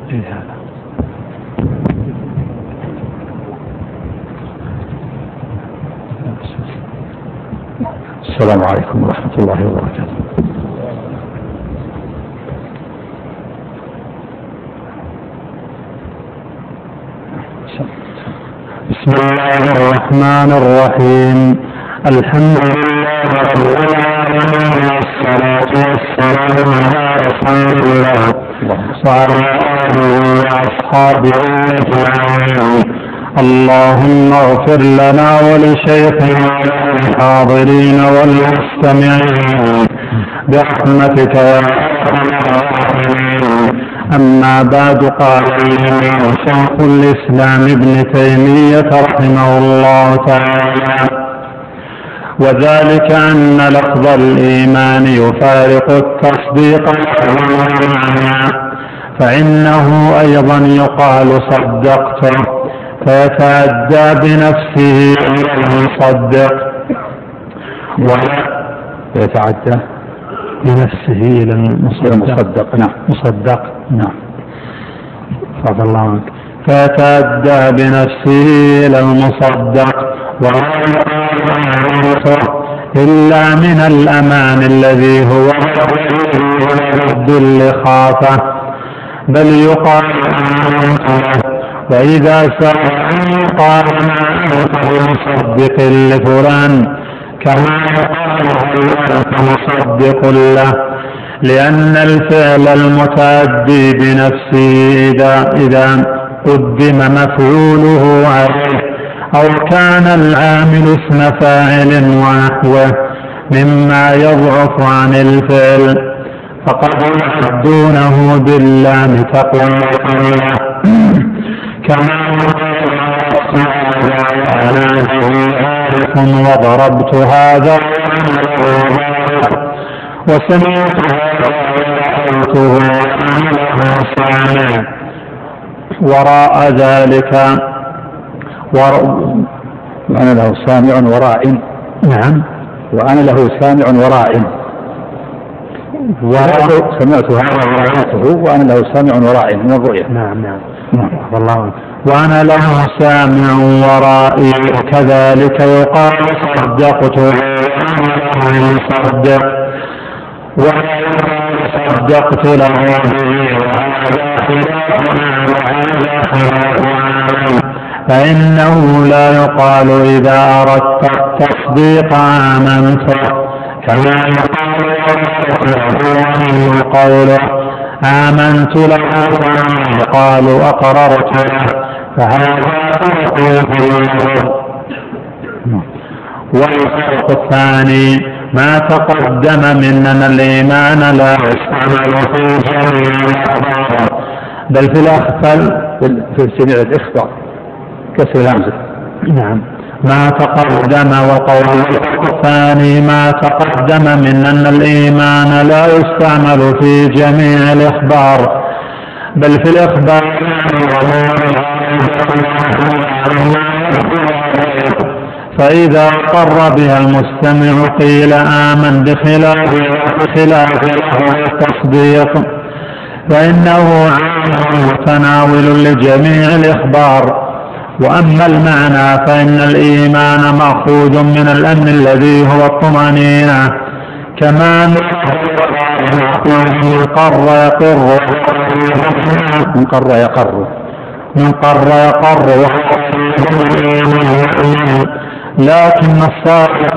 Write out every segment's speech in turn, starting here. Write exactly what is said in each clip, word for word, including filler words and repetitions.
السلام عليكم ورحمة الله وبركاته. بسم الله الرحمن الرحيم. الحمد لله رب العالمين، والصلاة والسلام على رسول الله وعلى آله وأصحابه أجمعين. اللهم اغفر لنا ولشيخنا والحاضرين والمستمعين برحمتك يا أرحم الراحمين. أما بعد، قال الإمام شيخ الإسلام ابن تيمية رحمه الله تعالى: وذلك أن لفظ الإيمان يفارق التصديق والمعنى، فإنه أيضا يقال صدقته فيتعدى بنفسه إلى المصدق، ولا يتعدى بنفسه إلى المصدق. نعم مصدق. نعم رضي الله عنك. فيتعدى بنفسه إلى المصدق، ولا يقال إلا من الأمان الذي هو ضد الإخافة، بل يقال آمنت. وإذا سأل قال ما أنت بمصدق لفلان، كما يقال هل أنت مصدق له، لأن الفعل المتعدي بنفسه إذا, إذا قدم مفعوله عليه أو كان العامل اسم فاعل ونحوه مما يضعف عن الفعل فقد يعدونه باللام تقوى، كما وضربت هذا وسمعت ورأيته وراء ذلك وأنا له سامع وراع. نعم وأنا له سامع وراع، سمعت هذا ورأيته وأنا له سامع وراع من الرؤية. نعم نعم والله. وأنا له سامع ورائي، وكذلك يقال صدقته صدق، ولا يقال صدقت له به، وهذا خلافنا وهذا خلافنا، فإنه لا يقال إذا أردت التصديق آمنت، كما يقال قوله آمنت له قالوا أقررت له، فهذا فرق في اللفظ. والفرق الثاني ما تقدم من أن الإيمان لا يستعمل في جميع الأخبار، بل في الأخبار في جميع الإخبار كسر الهمزة. نعم ما تقدم. وقول الثاني ما تقدم من أن الإيمان لا يستعمل في جميع الإخبار، بل في الإخبار فإذا قر بها المستمع قيل آمن بخلاف بخلاف التصديق، فإنه عام متناول لجميع الإخبار. وأما المعنى فإن الإيمان مأخوذ من الأمن الذي هو الطمأنينة، كما من قر يقر من قر يقر من قر يقر لكن الصادق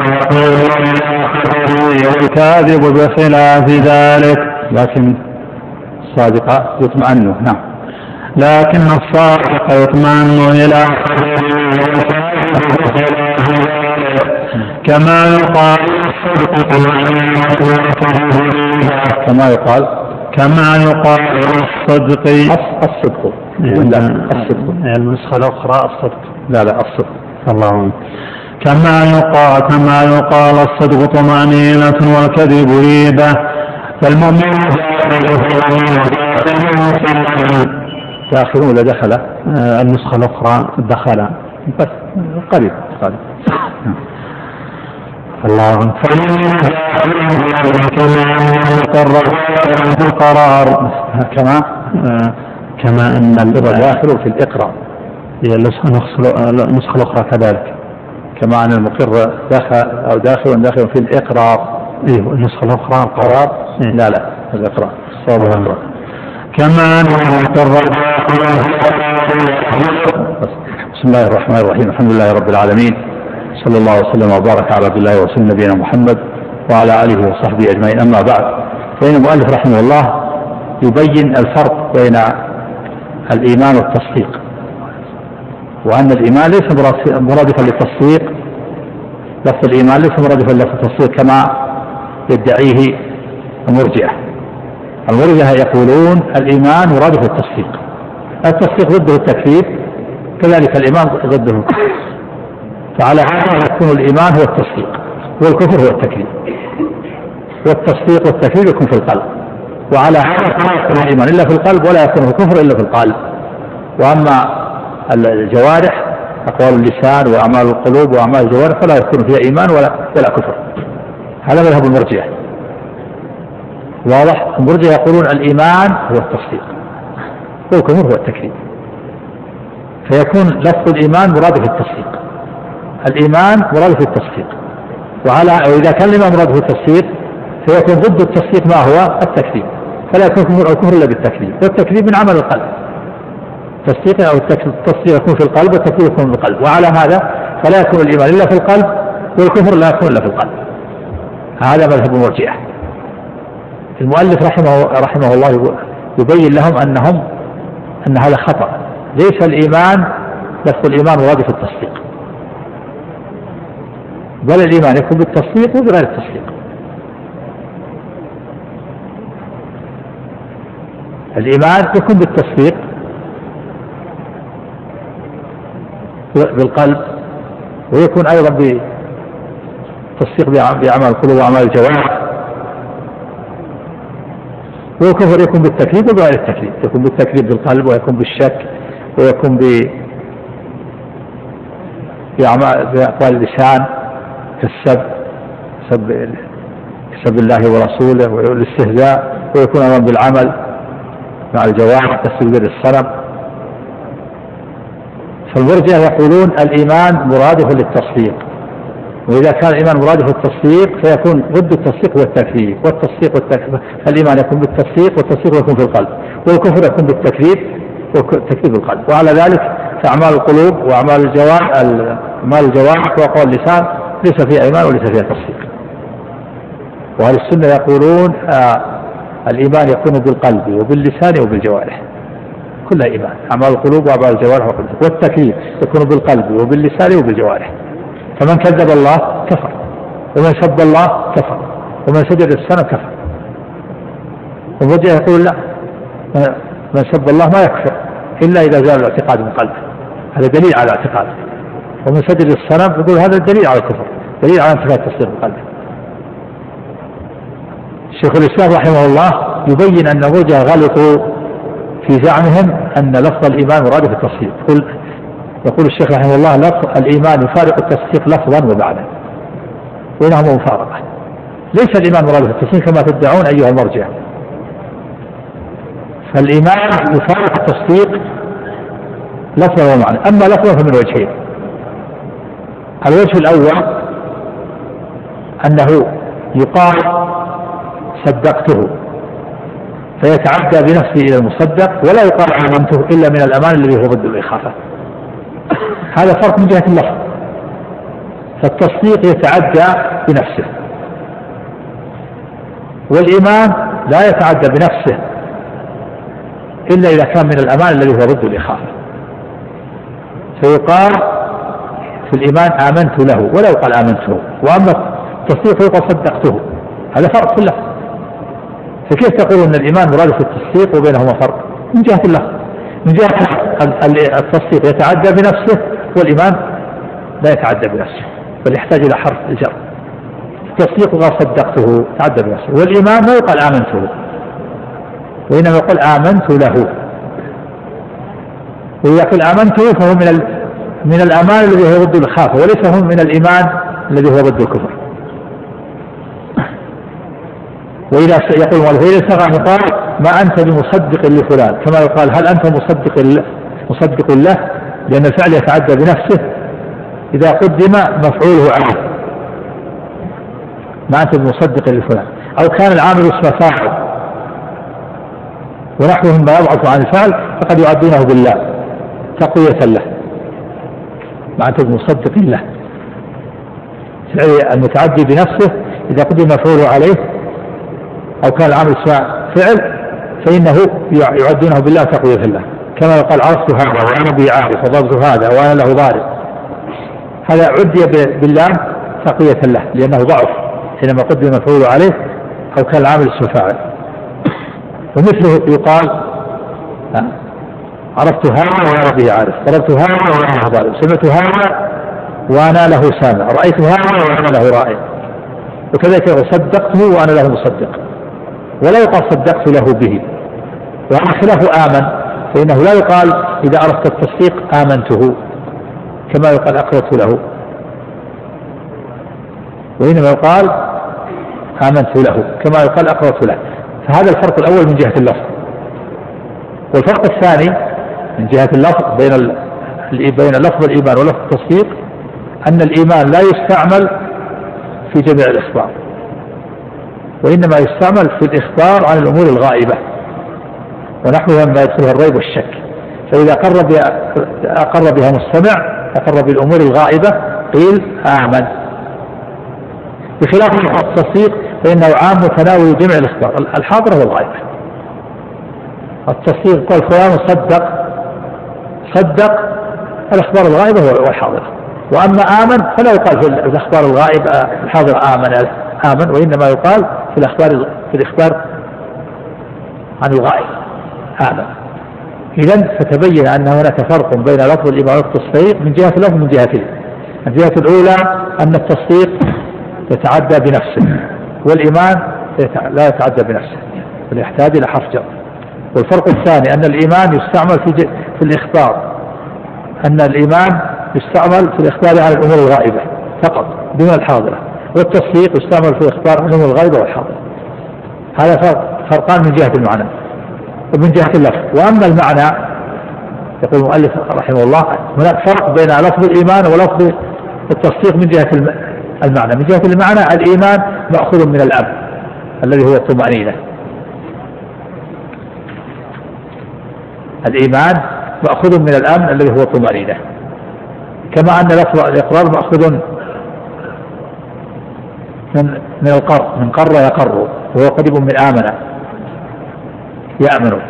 والكاذب بخلاف ذلك. لكن الصادق يطمئن. نعم لكن الصادق يطمئن إلى كما يقال كما يقال كما يقال الصدق الصدق الصدق النسخة الأخرى الصدق لا لا الصدق. الله كما يقال كما يقال الصدق طمأنينة والكذب ريبة، فالمؤمن داخل ولا دخل؟ آه النسخة الأخرى دخل بس قريب قريب. الله القرار كما كما أن القر داخل في الإقرار. هي النسخة الأخرى كذلك، كما أن المقر داخل أو داخل داخل في الإقرار. إيه النسخة الأخرى القرار. إيه؟ لا لا الإقرار. صواب. كما أن المقر بسم الله الرحمن الرحيم. الحمد لله رب العالمين، صلى الله وسلم وبارك على عبد الله ورسوله نبينا محمد وعلى آله وصحبه أجمعين. أما بعد، فإن المؤلف رحمه الله يبين الفرق بين الإيمان والتصديق، وأن الإيمان ليس مرادفا للتصديق، لفظ الإيمان ليس مرادفا للتصديق كما يدعيه المرجئة. المرجئة يقولون الإيمان مرادف للتصديق، التصديق ضده التكذيب، كذلك الإيمان ضده الكفر. فعلى هذا يكون الإيمان هو التصديق والكفر هو التكذيب، والتصديق والتكذيب يكون في القلب، وعلى هذا لا يكون الإيمان إلا في القلب ولا يكون الكفر إلا في القلب. وأما الجوارح أقوال اللسان وأعمال القلوب وأعمال الجوارح فلا يكون فيها إيمان ولا ولا كفر. هذا مذهب المرجئة. واضح؟ المرجئة يقولون الإيمان هو التصديق والكفر هو التكذيب، فيكون لفظ الإيمان مرادف التصديق، الإيمان مرادف التصديق، وعلى وإذا كان الإيمان مرادف التصديق فيكون ضد التصديق ما هو التكذيب، فلا يكون الكفر إلا بالتكذيب، والتكذيب من عمل القلب. التصديق أو التصديق يكون في القلب والتكذيب يكون في القلب، وعلى هذا فلا يكون الإيمان إلا في القلب والكفر لا يكون إلا في القلب. هذا مذهب المرجئة. المؤلف رحمه, رحمه الله يبين لهم أنهم أن هذا خطأ، ليس الإيمان لفظ الإيمان مرادف التصديق، بل الإيمان يكون بالتصديق وبغير التصديق. الإيمان يكون بالتصديق بالقلب، ويكون أيضا بالتصديق بأعمال القلوب وأعمال الجوارح، والكفر يكون بالتكذيب وبغير التكذيب، يكون بالتكذيب بالقلب ويكون بالشك ويكون بأقوال اللسان كالسب سب سب الله ورسوله والاستهزاء، ويكون أيضا بالعمل مع الجوارح كالسجود للصنم. فالمرجئة يقولون الإيمان مرادف للتصديق، وإذا كان الإيمان مرادف للتصديق فيكون ضد التصديق والتكذيب، والتصديق والتكذيب الإيمان يكون بالتصديق والتصديق يكون في القلب، والكفر يكون بالتكذيب والتكذيب بالقلب. وعلى ذلك فأعمال القلوب وأعمال الجوارح أعمال الجوارح وأقوال اللسان ليس فيها إيمان وليس فيها تصديق. وأهل السنة يقولون آه الإيمان يكون بالقلب وباللسان وبالجوارح كلها إيمان، أعمال القلوب وأعمال الجوارح، والتكذيب يكون بالقلب وباللسان وبالجوارح. فمن كذب الله كفر، ومن سب الله كفر، ومن سجد للصنم كفر. والمرجئة يقول لا، من سب الله ما يكفر إلا إذا زال الاعتقاد من قلبه، هذا دليل على اعتقاد. ومن سجد للصنم يقول هذا دليل على الكفر، دليل على انتفاء التصديق من قلبه. الشيخ الإسلام رحمه الله يبين أن المرجئة غلطوا في زعمهم أن لفظ الإيمان مرادف التصديق. يقول يقول الشيخ رحمه الله لفظ الإيمان يفارق التصديق لفظا ومعنى، بينهما مفارقة. ليس الإيمان مرادف التصديق كما تدعون أيها المرجئة، فالإيمان يفارق التصديق لفظا ومعنى. أما لفظا فمن وجهين: الوجه الأول أنه يقال صدقته فيتعدى بنفسه إلى المصدق، ولا يقال آمنته إلا من الأمان الذي هو ضد الإخافة. هذا فرق من جهة اللفظ، فالتصديق يتعدى بنفسه، والإيمان لا يتعدى بنفسه إلا إذا كان من الأمان الذي هو ضد الإخافة. فيقال في الإيمان آمنت له ولا يقال آمنته، وأما التصديق يقال صدقته. هذا فرق في اللفظ. فكيف تقولون أن الإيمان مرادف التصديق وبينهما فرق؟ من جهة اللفظ، من جهة التصديق يتعدى بنفسه والإيمان لا يتعدى بنفسه، بل يحتاج إلى حرف الجر. التصديق قال صدقته تعدى بنفسه، والإيمان ما يقال آمنته، وإنما يقول آمنت له. وإذا قال آمنته فهو من من الأمان الذي هو ضد الخافة، وليس هو من الإيمان الذي هو ضد الكفر. وإذا يقول وإذا سغى مقال ما أنت بمصدق لفلان، كما يقال هل أنت مصدق مصدق له، لأن الفعل يتعدى بنفسه إذا قدم مفعوله عليه، ما أنت بمصدق لفلان. أو كان العامل اسم فاعل ونحوهم ما يبعث عن الفعل فقد يعدونه بالله تقوية له، ما أنت بمصدق له. الفعل المتعدي بنفسه إذا قدم مفعوله عليه أو كان العامل اسم فعل فإنه يعدونه بالله تقوية له، كما يقال عرفت هذا وأنا بي عارف وضربت هذا وأنا له ضارب، هذا عدي بالله تقوية له لأنه ضعف حينما قدم مفعول عليه أو كان العامل اسم فاعل. ومثله يقال عرفت هذا وأنا به عارف، ضربت هذا وأنا له ضارب، سمعت هذا وأنا له سامع، رأيت هذا وأنا له رائع. وكذلك صدقته وأنا له مصدق، ولا يقال صدقت له به، وهذا خلاف آمن، فإنه لا يقال إذا أردت التصديق آمنته كما يقال أقرأت له، وإنما يقال آمنت له كما يقال أقرأت له. فهذا الفرق الأول من جهة اللفظ. والفرق الثاني من جهة اللفظ بين بين لفظ الإيمان ولفظ التصديق أن الإيمان لا يستعمل في جميع الإخبار، وإنما يستعمل في الإخبار عن الأمور الغائبة ونحوها مما يدخلها الريب والشك. فإذا أقر بها, أقر بها مستمع أقر بالأمور الغائبة قيل آمن، بخلاف التصديق فإنه عام متناول جميع الإخبار الحاضرة والغائبة. التصديق قال فلان صدق صدق الأخبار الغائبة والحاضرة، وأما آمن فلا يقال في الأخبار الغائبة الحاضرة آمن آمن، وإنما يقال في الأخبار في الإخبار عن الغائب آمن. إذن فتبين أن هناك فرق بين لفظ الإيمان والتصديق من جهة اللفظ من جهتين. الجهة الأولى أن التصديق يتعدى بنفسه والإيمان لا يتعدى بنفسه بل يحتاج إلى حرف جر. والفرق الثاني أن الإيمان يستعمل في في الإخبار أن الإيمان يستعمل في الإخبار عن الأمور الغائبة فقط دون الحاضرة، والتصديق يستعمل في الإخبار عن الأمور الغائبة والحاضرة. هذا فرق فرقان من جهة المعنى ومن جهة اللفظ. وأما المعنى يقول المؤلف رحمه الله هناك فرق بين لفظ الإيمان ولفظ التصديق من جهة المعنى. من جهة المعنى الإيمان مأخوذ من الأمن الذي هو الطمأنينة، الإيمان مأخوذ من الأمن الذي هو الطمأنينة، كما أن لفظ الإقرار مأخوذ من من القر من قر يقر وهو قريب من آمن يأمن.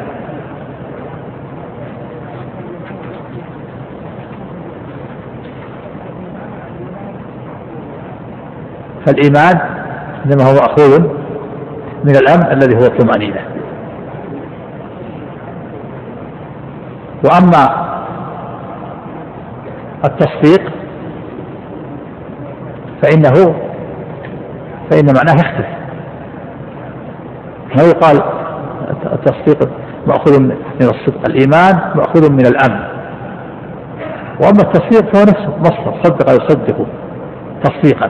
فالإيمان إنما هو مأخوذ من الأمن الذي هو الطمأنينة. وأما التصديق فإنه فإن معناه يختلف، ما يقال التصديق مأخوذ من الصدق، الإيمان مأخوذ من الأمن. وأما التصديق فهو نفسه مصدر صدق يصدق تصديقا.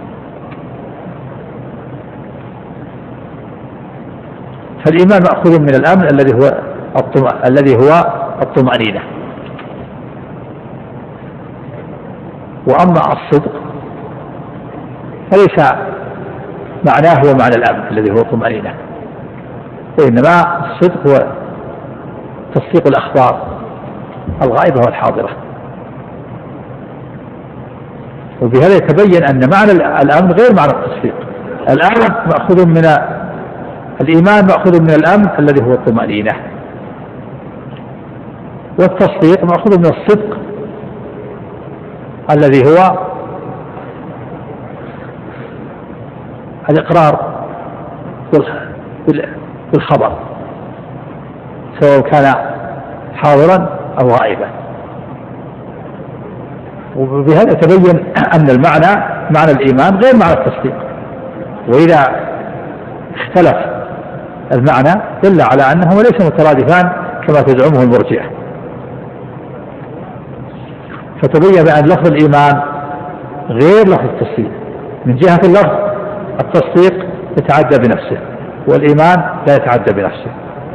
فالإيمان مأخوذ من الأمن الذي هو الذي هو الطمأنينة. وأما الصدق فليس معناه هو معنى الأمن الذي هو الطمأنينة، وإنما الصدق هو تصديق الأخبار الغائبة والحاضرة. وبهذا يتبين أن معنى الأمن غير معنى التصديق. الأمن مأخوذ من الإيمان مأخوذ من الأمن الذي هو الطمأنينة، والتصديق مأخوذ من الصدق الذي هو الإقرار بالخبر سواء كان حاضرا أو غائبا. وبهذا تبين أن المعنى معنى الإيمان غير معنى التصديق. وإذا اختلف المعنى دل على أنهما ليس مترادفان كما تزعمه المرجئة. فتبين بأن لفظ الإيمان غير لفظ التصديق. من جهة اللفظ التصديق يتعدى بنفسه والإيمان لا يتعدى بنفسه،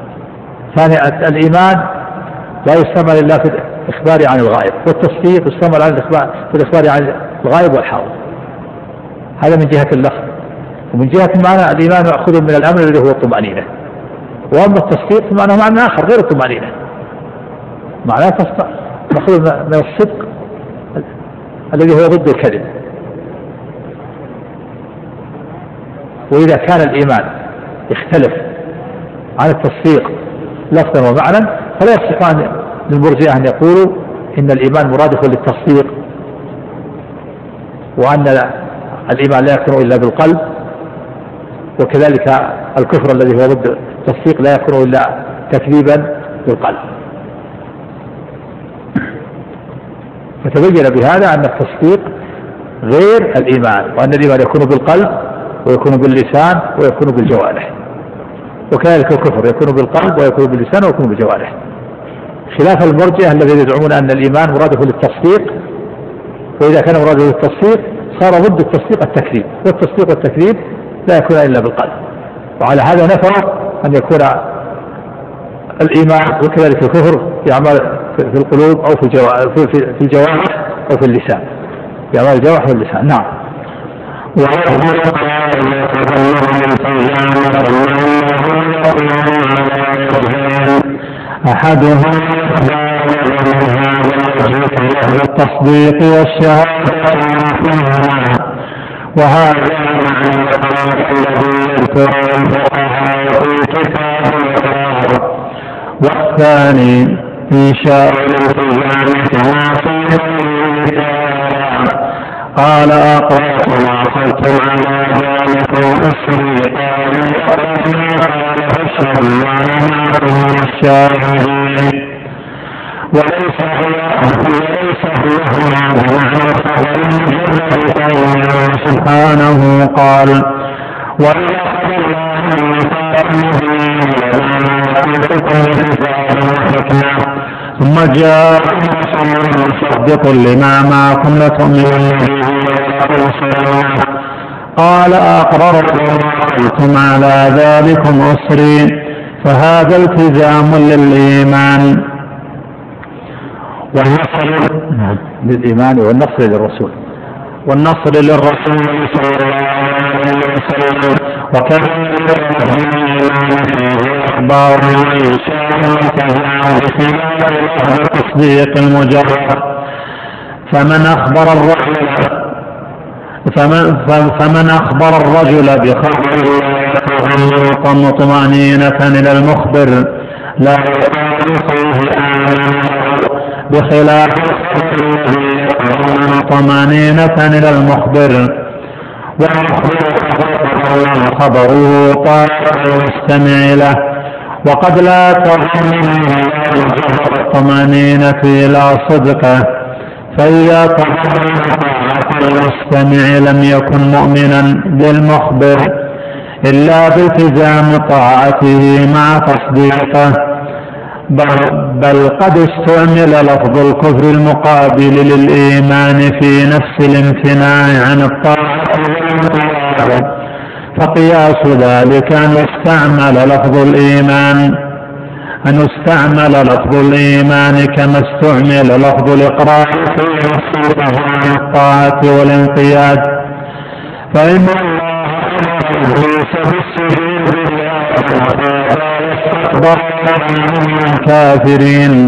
ثاني الإيمان لا يستعمل إلا في الإخبار عن الغائب، والتصديق يستعمل عن الإخبار في الإخبار عن الغائب والحاضر. هذا من جهة اللفظ. ومن جهة المعنى الإيمان مأخوذ من الأمر الذي هو الطمأنينة، وأما التصديق فمعناه معنى آخر غير الطمأنينة، معناه مأخوذ من الصدق الذي هو ضد الكذب. وإذا كان الإيمان يختلف عن التصديق لفظا ومعنى فلا يصح للمرجئة أن يقولوا إن الإيمان مرادف للتصديق، وأن الإيمان لا يكون إلا بالقلب، وكذلك الكفر الذي هو ضد التصديق لا يكون إلا تكذيبا بالقلب. فتبين بهذا أن التصديق غير الإيمان، وأن الإيمان يكون بالقلب ويكون باللسان ويكون بالجوارح، وكذلك الكفر يكون بالقلب ويكون باللسان ويكون بالجوارح، خلاف المرجئة الذين يزعمون أن الإيمان مراده للتصديق، وإذا كان مراده للتصديق صار ضد التصديق التكذيب، والتصديق والتكذيب لا يكون إلا بالقلب. وعلى هذا نفر أن يكون الإيمان وكذلك الكفر يعمل في القلوب أو في الجوارح أو في اللسان، يعمل الجوارح واللسان. نعم. أحدهم التصديق والشهادة، وهذا الذي يذكر الفقهاء في كتاب الإقرار. والثاني إنشاء الالتزام كما في قال أقرأت وأخذتم على ذلك أسري قالوا قال فاشهد وأنا معكم الشاهدين. وليس وليس هنا بمعنى الخبر سبحانه قال وإذا أخذ الله ميثاق النبيين لما آتيتكم كتابا وحكمة ثم جاء رسول مصدق لما معكم لتؤمنن به ولتنصرنه قال أقررتم وأخذتم على ذلكم أسري، فهذا التزام للإيمان والنصر للإيمان والنصر للرسول والنصر للرسول صلى الله عليه وسلم. وكذلك الإيمان فيه إخبار وإنشاء التزام بخلاف التصديق المجرد. فمن أخبر الرجل فمن, فمن أخبر الرجل بخبر لا طمأنينة إلى المخبر لا يقال فيه آمن، بخلاف الذي يقول طمأنينة إلى المخبر والمخبر خبره طاعة المستمع له، وقد لا تضمن الطمأنينة إلى صدقه، فإذا تضمن طاعة المستمع لم يكن مؤمنا بالمخبر إلا بالتزام طاعته مع تصديقه، بل قد استعمل لفظ الكفر المقابل للإيمان في نفس الامتناع عن الطاعة والانقياد، فقياس ذلك أن يستعمل لفظ الإيمان أن يستعمل لفظ الإيمان كما استعمل لفظ الإقرار في نفس عن الطاعة والانقياد. فإن الله أمر إبليس بالسجود لله واستكبر من الكافرين.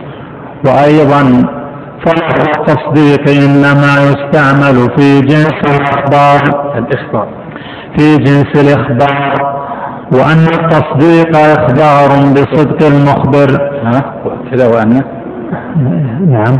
وأيضا فلفظ التصديق إنما يستعمل في جنس الإخبار الإخبار في جنس الإخبار، وأن التصديق إخبار بصدق المخبر. كذا وأن نعم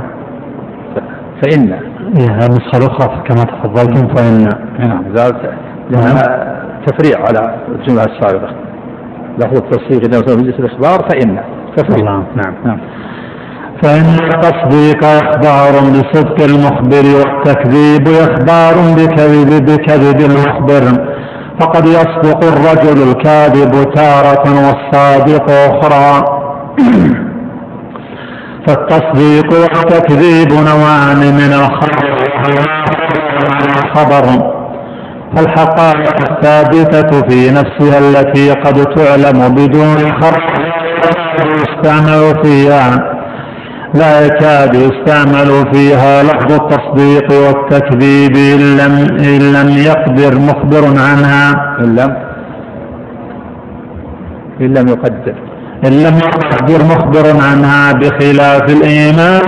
فإن النسخة الأخرى كما تفضلتم فإن نعم لها تفريع على الجملة السابقة. لفظ التصديق إنما يستعمل في جنس الإخبار فإن تفريع. نعم نعم. فإن التصديق إخبار بصدق المخبر، والتكذيب إخبار بكذب بكذب المخبر، فقد يصدق الرجل الكاذب تارة والصادق أخرى. فالتصديق والتكذيب نوعان من الخبر، فالحقائق الثابتة في نفسها التي قد تعلم بدون خبر يستعمل فيها لا يكاد يستعمل فيها لفظ التصديق والتكذيب إن لم, إن لم يقدر مخبر عنها إن لم إن لم يقدر إن لم يقدر مخبر عنها بخلاف الإيمان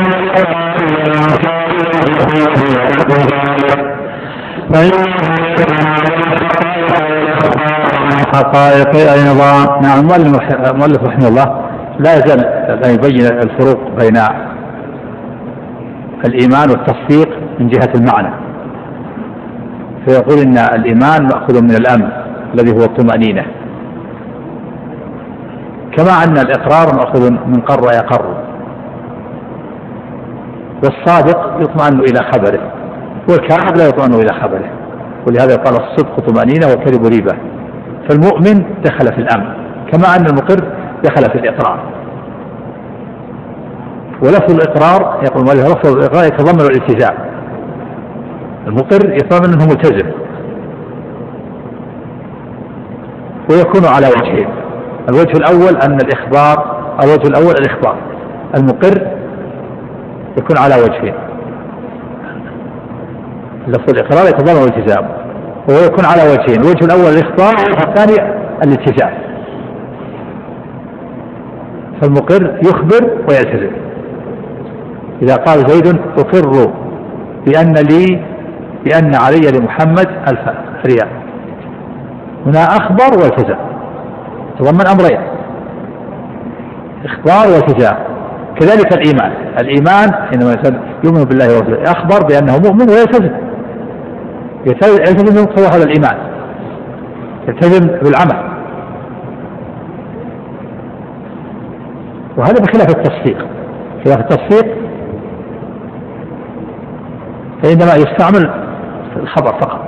حقائق أيضا. نعم. المؤلف رحمه الله لا يزال أن يبين الفروق بين الإيمان والتصديق من جهة المعنى، فيقول إن الإيمان مأخوذ من الأمن الذي هو الطمأنينة، كما أن الإقرار مأخوذ من قر يقر، والصادق يطمئن إلى خبره والكاذب لا يطمئن إلى خبره، ولهذا قال الصدق طمأنينة والكذب ريبة. فالمؤمن دخل في الأمن كما أن المقر دخل في الإقرار. ولفظ الإقرار يقول لفظ الإقرار يتضمن الالتزام، المقر يتضمن أنه ملتزم، ويكون على وجهين. الوجه الأول أن الإخبار الوجه الأول الإخبار المقر يكون على وجهين، لفظ الإقرار يتضمن الالتزام وهو يكون على وجهين، الوجه الأول الإخبار والثاني الالتزام. فالمقر يخبر ويلتزم. إذا قال زيد أقر بأن لي بأن علي لمحمد ألف ريال، هنا أخبر والتزم، تضمن أمرين إخبار والتزام. كذلك الإيمان الإيمان حينما يؤمن بالله ورسوله أخبر بأنه مؤمن ويلتزم، يلتزم بمقتضى هذا الإيمان، يلتزم بالعمل، وهذا بخلاف التصديق. خلاف التصديق فإنما يستعمل الخبر فقط.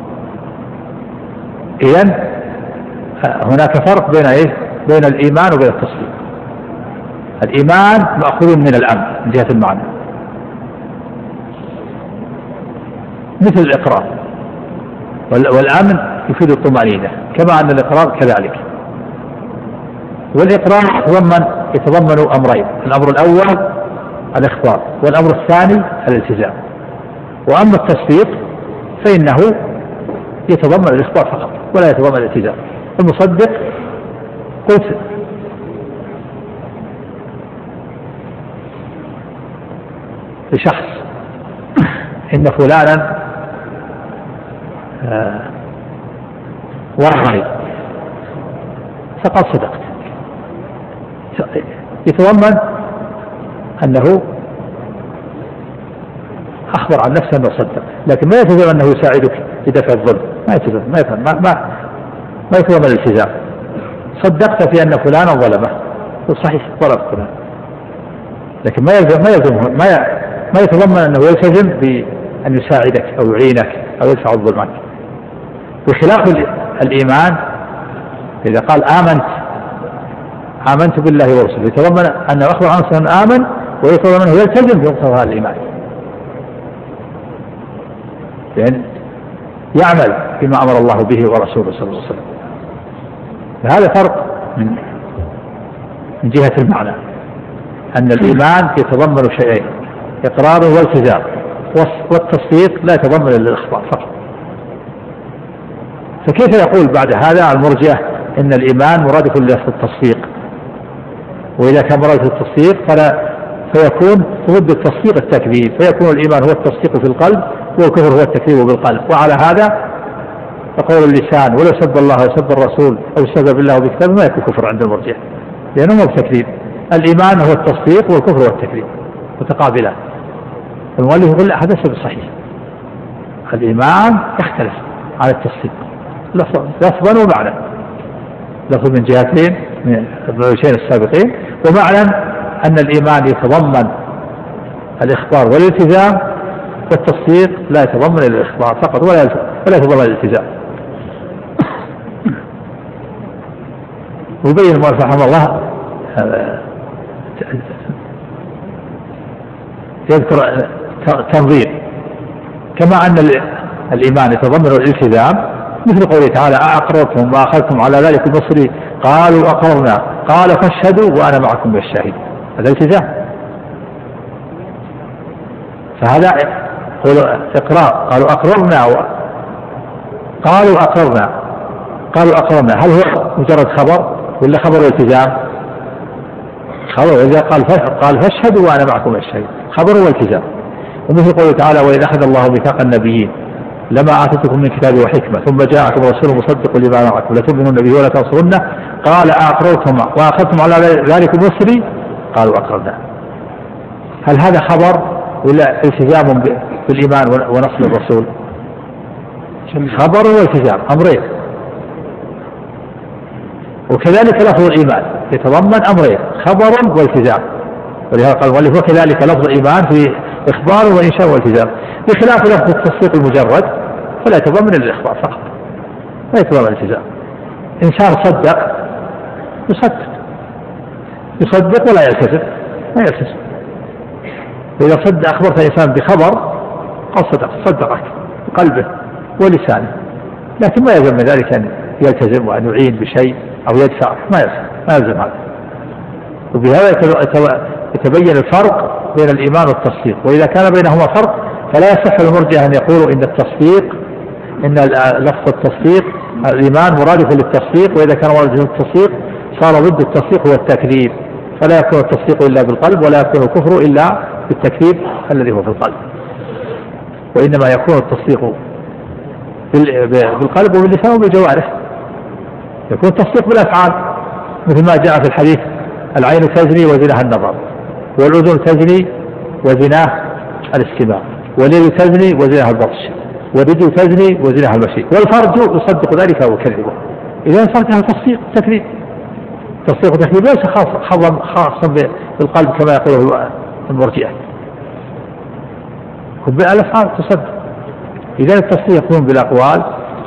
إذن هناك فرق بين إيه؟ بين الإيمان وبين التصديق. الإيمان مأخوذ من الأمن من جهة المعنى مثل الإقرار، والأمن يفيد الطمأنينة كما أن الإقرار كذلك. والإقرار يتضمن يتضمن أمرين، الأمر الأول الإخبار والأمر الثاني الالتزام. وأما التصديق فإنه يتضمن الإخبار فقط ولا يتضمن الالتزام. المصدق قلت لشخص إن فلانا آه وراي فقد صدقت، يتضمن أنه أخبر عن نفسه أنه صدق، لكن ما يتضمن أنه يساعدك لدفع الظلم، ما يتضمن ما يتضمن ما, ما, ما يتضمن الالتزام. صدقت في أن فلانا ظلمه، صحيح ظلم فلان، لكن ما يلزم ما يلزم ما ما يتضمن أنه يلتزم بأن يساعدك أو يعينك أو يدفع الظلم عنك. بخلاف الإيمان إذا قال آمنت آمنت بالله ورسوله يتضمن أنه أخبر عن نفسه أنه آمن، ويتضمن أنه يلتزم بمقتضى هذا الإيمان، لأن يعمل بما أمر الله به ورسوله صلى الله عليه وسلم. فهذا فرق من من جهة المعنى، أن الإيمان يتضمن شيئين إقرار والتزام، والتصديق لا يتضمن إلا الإخبار فقط. فكيف يقول بعد هذا المرجئة إن الإيمان مرادف للفظ التصديق؟ وإذا كان مرادف التصديق فلا فيكون ضد التصديق التكذيب، فيكون الإيمان هو التصديق في القلب والكفر هو التكذيب بالقلب. وعلى هذا فقول اللسان ولو سب الله وسب الرسول أو سب بالله وبكتابه ما يكون كفر عند المرجئة، لأنه مو بتكذيب. الإيمان هو التصديق والكفر هو التكذيب متقابلان. المؤلف يقول لا، هذا سبب صحيح، الإيمان يختلف عن التصديق لفظا ومعنى، لفظ من جهتين من الوجهين السابقين، ومعنى أن الإيمان يتضمن الإخبار والالتزام، والتصديق لا يتضمن الإخبار فقط ولا ولا يتضمن الالتزام. ويبين المؤلف رحمه الله يذكر تنظير كما أن الإيمان يتضمن الالتزام، مثل قوله تعالى أأقررتم وأخذتم على ذلك المصري قالوا أقررنا قال فاشهدوا وأنا معكم من الشاهدين. هذا التزام. فهذا إقرار. قالوا أقررنا و... قالوا أقررنا قالوا أقررنا هل هو مجرد خبر ولا خبر والتزام؟ خبر. وإذا قال قال فاشهدوا وأنا معكم من الشاهدين خبر والتزام. ومثل قوله تعالى وإذ أخذ الله ميثاق النبيين لما آتيتكم من كتاب وحكمة ثم جاءكم رسول مصدق لما معكم لتؤمنون به ولا تنصرونه قال أأقررتم وأخذتم على ذلك مصري قالوا أقررنا. هل هذا خبر ولا التزام بالإيمان ونصر الرسول؟ خبر والتزام أمرين. وكذلك لفظ الإيمان يتضمن أمرين خبر والتزام. ولهذا قال المؤلف وكذلك لفظ الإيمان في إخبار وإنشاء والتزام بخلاف لفظ التصديق المجرد فلا يتضمن الإخبار فقط لا يتضمن الالتزام. إنسان صدق يصدق يصدق ولا يلتزم ما يلتزم. إذا صدق أخبرت الإنسان بخبر قد صدق صدقك بقلبه ولسانه لكن ما يلزم من ذلك أن يلتزم وأن يعين بشيء أو يدفع ما يلزم ما يلزم هذا. وبهذا يتبين الفرق بين الإيمان والتصديق. وإذا كان بينهما فرق فلا يصح المرجئة أن يقولوا إن التصديق إن لفظ التصديق الإيمان مرادف للتصديق وإذا كان مرادف للتصديق صار ضد التصديق هو التكذيب فلا يكون التصديق إلا بالقلب ولا يكون الكفر إلا بالتكذيب الذي هو في القلب. وإنما يكون التصديق بالقلب وباللسان وبالجوارح. يكون التصديق بالأفعال مثل ما جاء في الحديث العين تزني وزناها النظر والأذن تزني وزناه الاستماع واليد تزني وزناها البطش والرجل تزني وزناها المشي والفرج يصدق ذلك ويكذبه. إذا فرجها تصديق تكذيب. تصديق وتكذيب ليس خاصا خاصا بالقلب كما يقوله المرجئة. بالأفعال تصدق. إذا التصديق يكون بالأقوال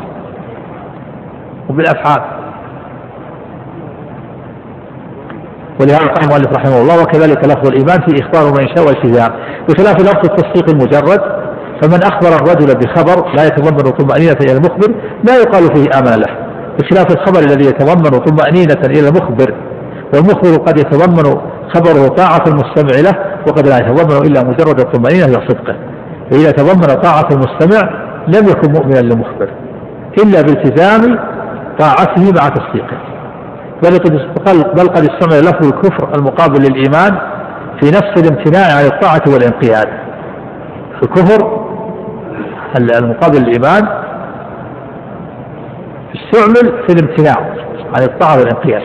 وبالأفعال. ولهذا قال المؤلف رحمه الله وكذلك لفظ الإيمان في إخبار وإنشاء والتزام بخلاف لفظ التصديق المجرد فمن أخبر الرجل بخبر لا يتضمن طمأنينة إلى المخبر لا يقال فيه آمن له بخلاف الخبر الذي يتضمن طمأنينة إلى المخبر والمخبر قد يتضمن خبره طاعة المستمع له وقد لا يتضمن إلا مجرد الطمأنينة إلى صدقه. فإذا تضمن طاعة المستمع لم يكن مؤمنا للمخبر إلا بالتزام طاعته مع تصديقه. بل قد استعمل لفظ الكفر المقابل للإيمان في نفس الامتناع عن الطاعة والانقياد. الكفر المقابل للإيمان استعمل في الامتناع عن الطاعة والانقياد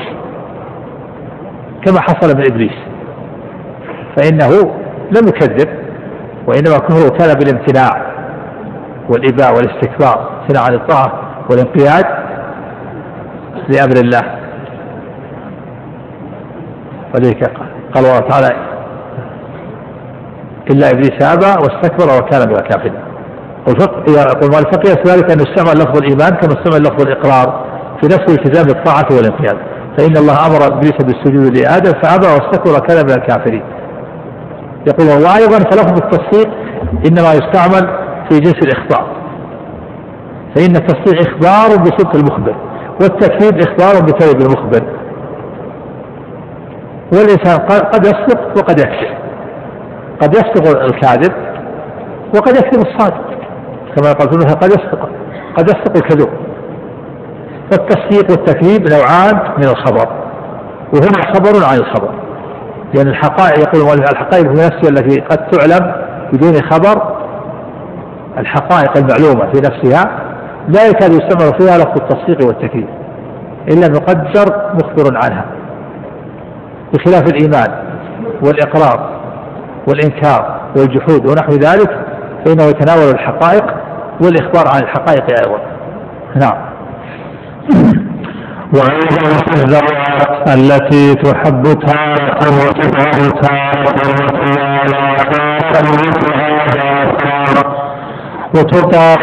كما حصل من إبليس فإنه لم يكذب وإنما كفره كان بالامتناع والإباء والاستكبار امتناع عن الطاعة والانقياد لأمر الله. ولذلك قال الله تعالى إلا إبليس أبى واستكبر وكان من الكافرين. يقول الفقيه ذلك أن يستعمل لفظ الإيمان كما يستعمل لفظ الإقرار في نفس التزام الطاعة والانقياد. فإن الله أمر إبليس بالسجود لآدم فأبى واستكبر وكان من الكافرين. يقول الله أيضا فلفظ التصديق إنما يستعمل في جنس الإخبار فإن التصديق إخبار بصدق المخبر والتكذيب إخبار بكذب المخبر. والإنسان قد يصدق وقد يكذب قد يصدق الكاذب وقد يكذب الصادق كما قال مثلا قد يصدق قد يصدق الكذوب. فالتصديق والتكذيب نوعان من الخبر وهما خبر عن الخبر لأن الحقائق يقول الحقائق في نفسها التي قد تعلم بدون خبر الحقائق المعلومة في نفسها لا يكاد يستمر فيها لفظ التصديق والتكذيب إلا مقدر مخبر عنها بخلاف الإيمان والإقرار والإنكار والجحود ونحو ذلك فإنه يتناول الحقائق والإخبار عن الحقائق أيضا. نعم. وأيضا الذوات التي تحب تارة وتبغض تارة وتطاع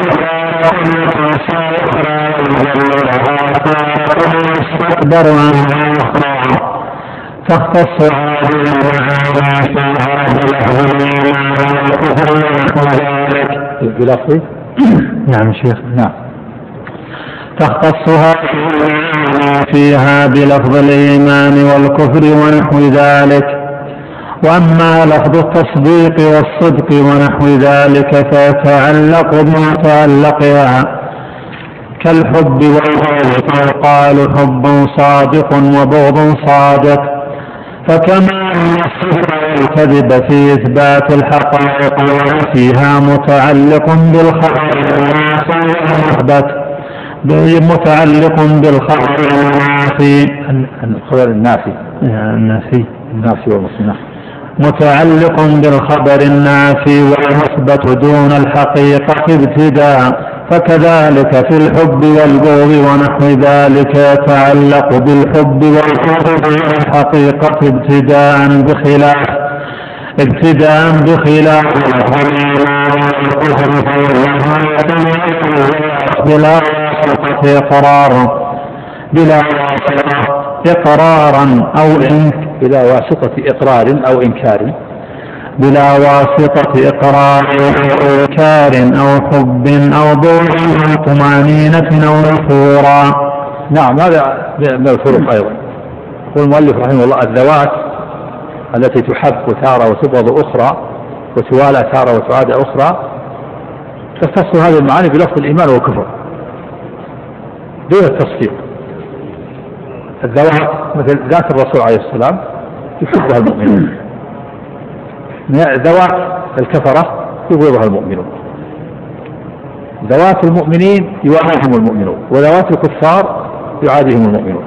تستكبر عنها أخرى تختص هذه المعاني في هذا لفظ الإيمان والكفر ونحو ذلك بلفظ. نعم شيخ. نعم. تختصها فيها بلفظ الإيمان والكفر ونحو ذلك. وأما لفظ التصديق والصدق ونحو ذلك فيتعلق بمتعلقها كالحب والبغض، فيقال حب صادق وبغض صادق. فكما أن الصدق والكذب في إثبات الحقائق ونفيها متعلق بالخبر المثبت متعلق بالخبر النافي الخبر النافي النافي النافي والمثبت متعلق بالخبر النافي والمثبت دون الحقيقة ابتداء. فكذلك في الحب والبغض ونحو ذلك يتعلق بالحب والبغض دون الحقيقة ابتداء بخلاف ابتداء بخلاف بلا واسطة إقرار بلا واسطة إقرارا أو إنك بلا واسطة إقرار أو إنكار بلا واسطة إقرار أو إنكار أو حب أو بغض أو طمأنينة أو نفورا. نعم، هذا من الفروق أيضا. يقول المؤلف رحمه الله: الذوات التي تحب تارة وتبغض أخرى وتوالى تارة وتعاد أخرى تختص هذه المعاني بلفظ الإيمان والكفر دون التصديق. الذوات مثل ذات الرسول عليه السلام يحبها المؤمنون، ذوات الكفرة يبغضها المؤمنون، ذوات المؤمنين يواليهم المؤمنون، وذوات الكفار يعاديهم المؤمنون.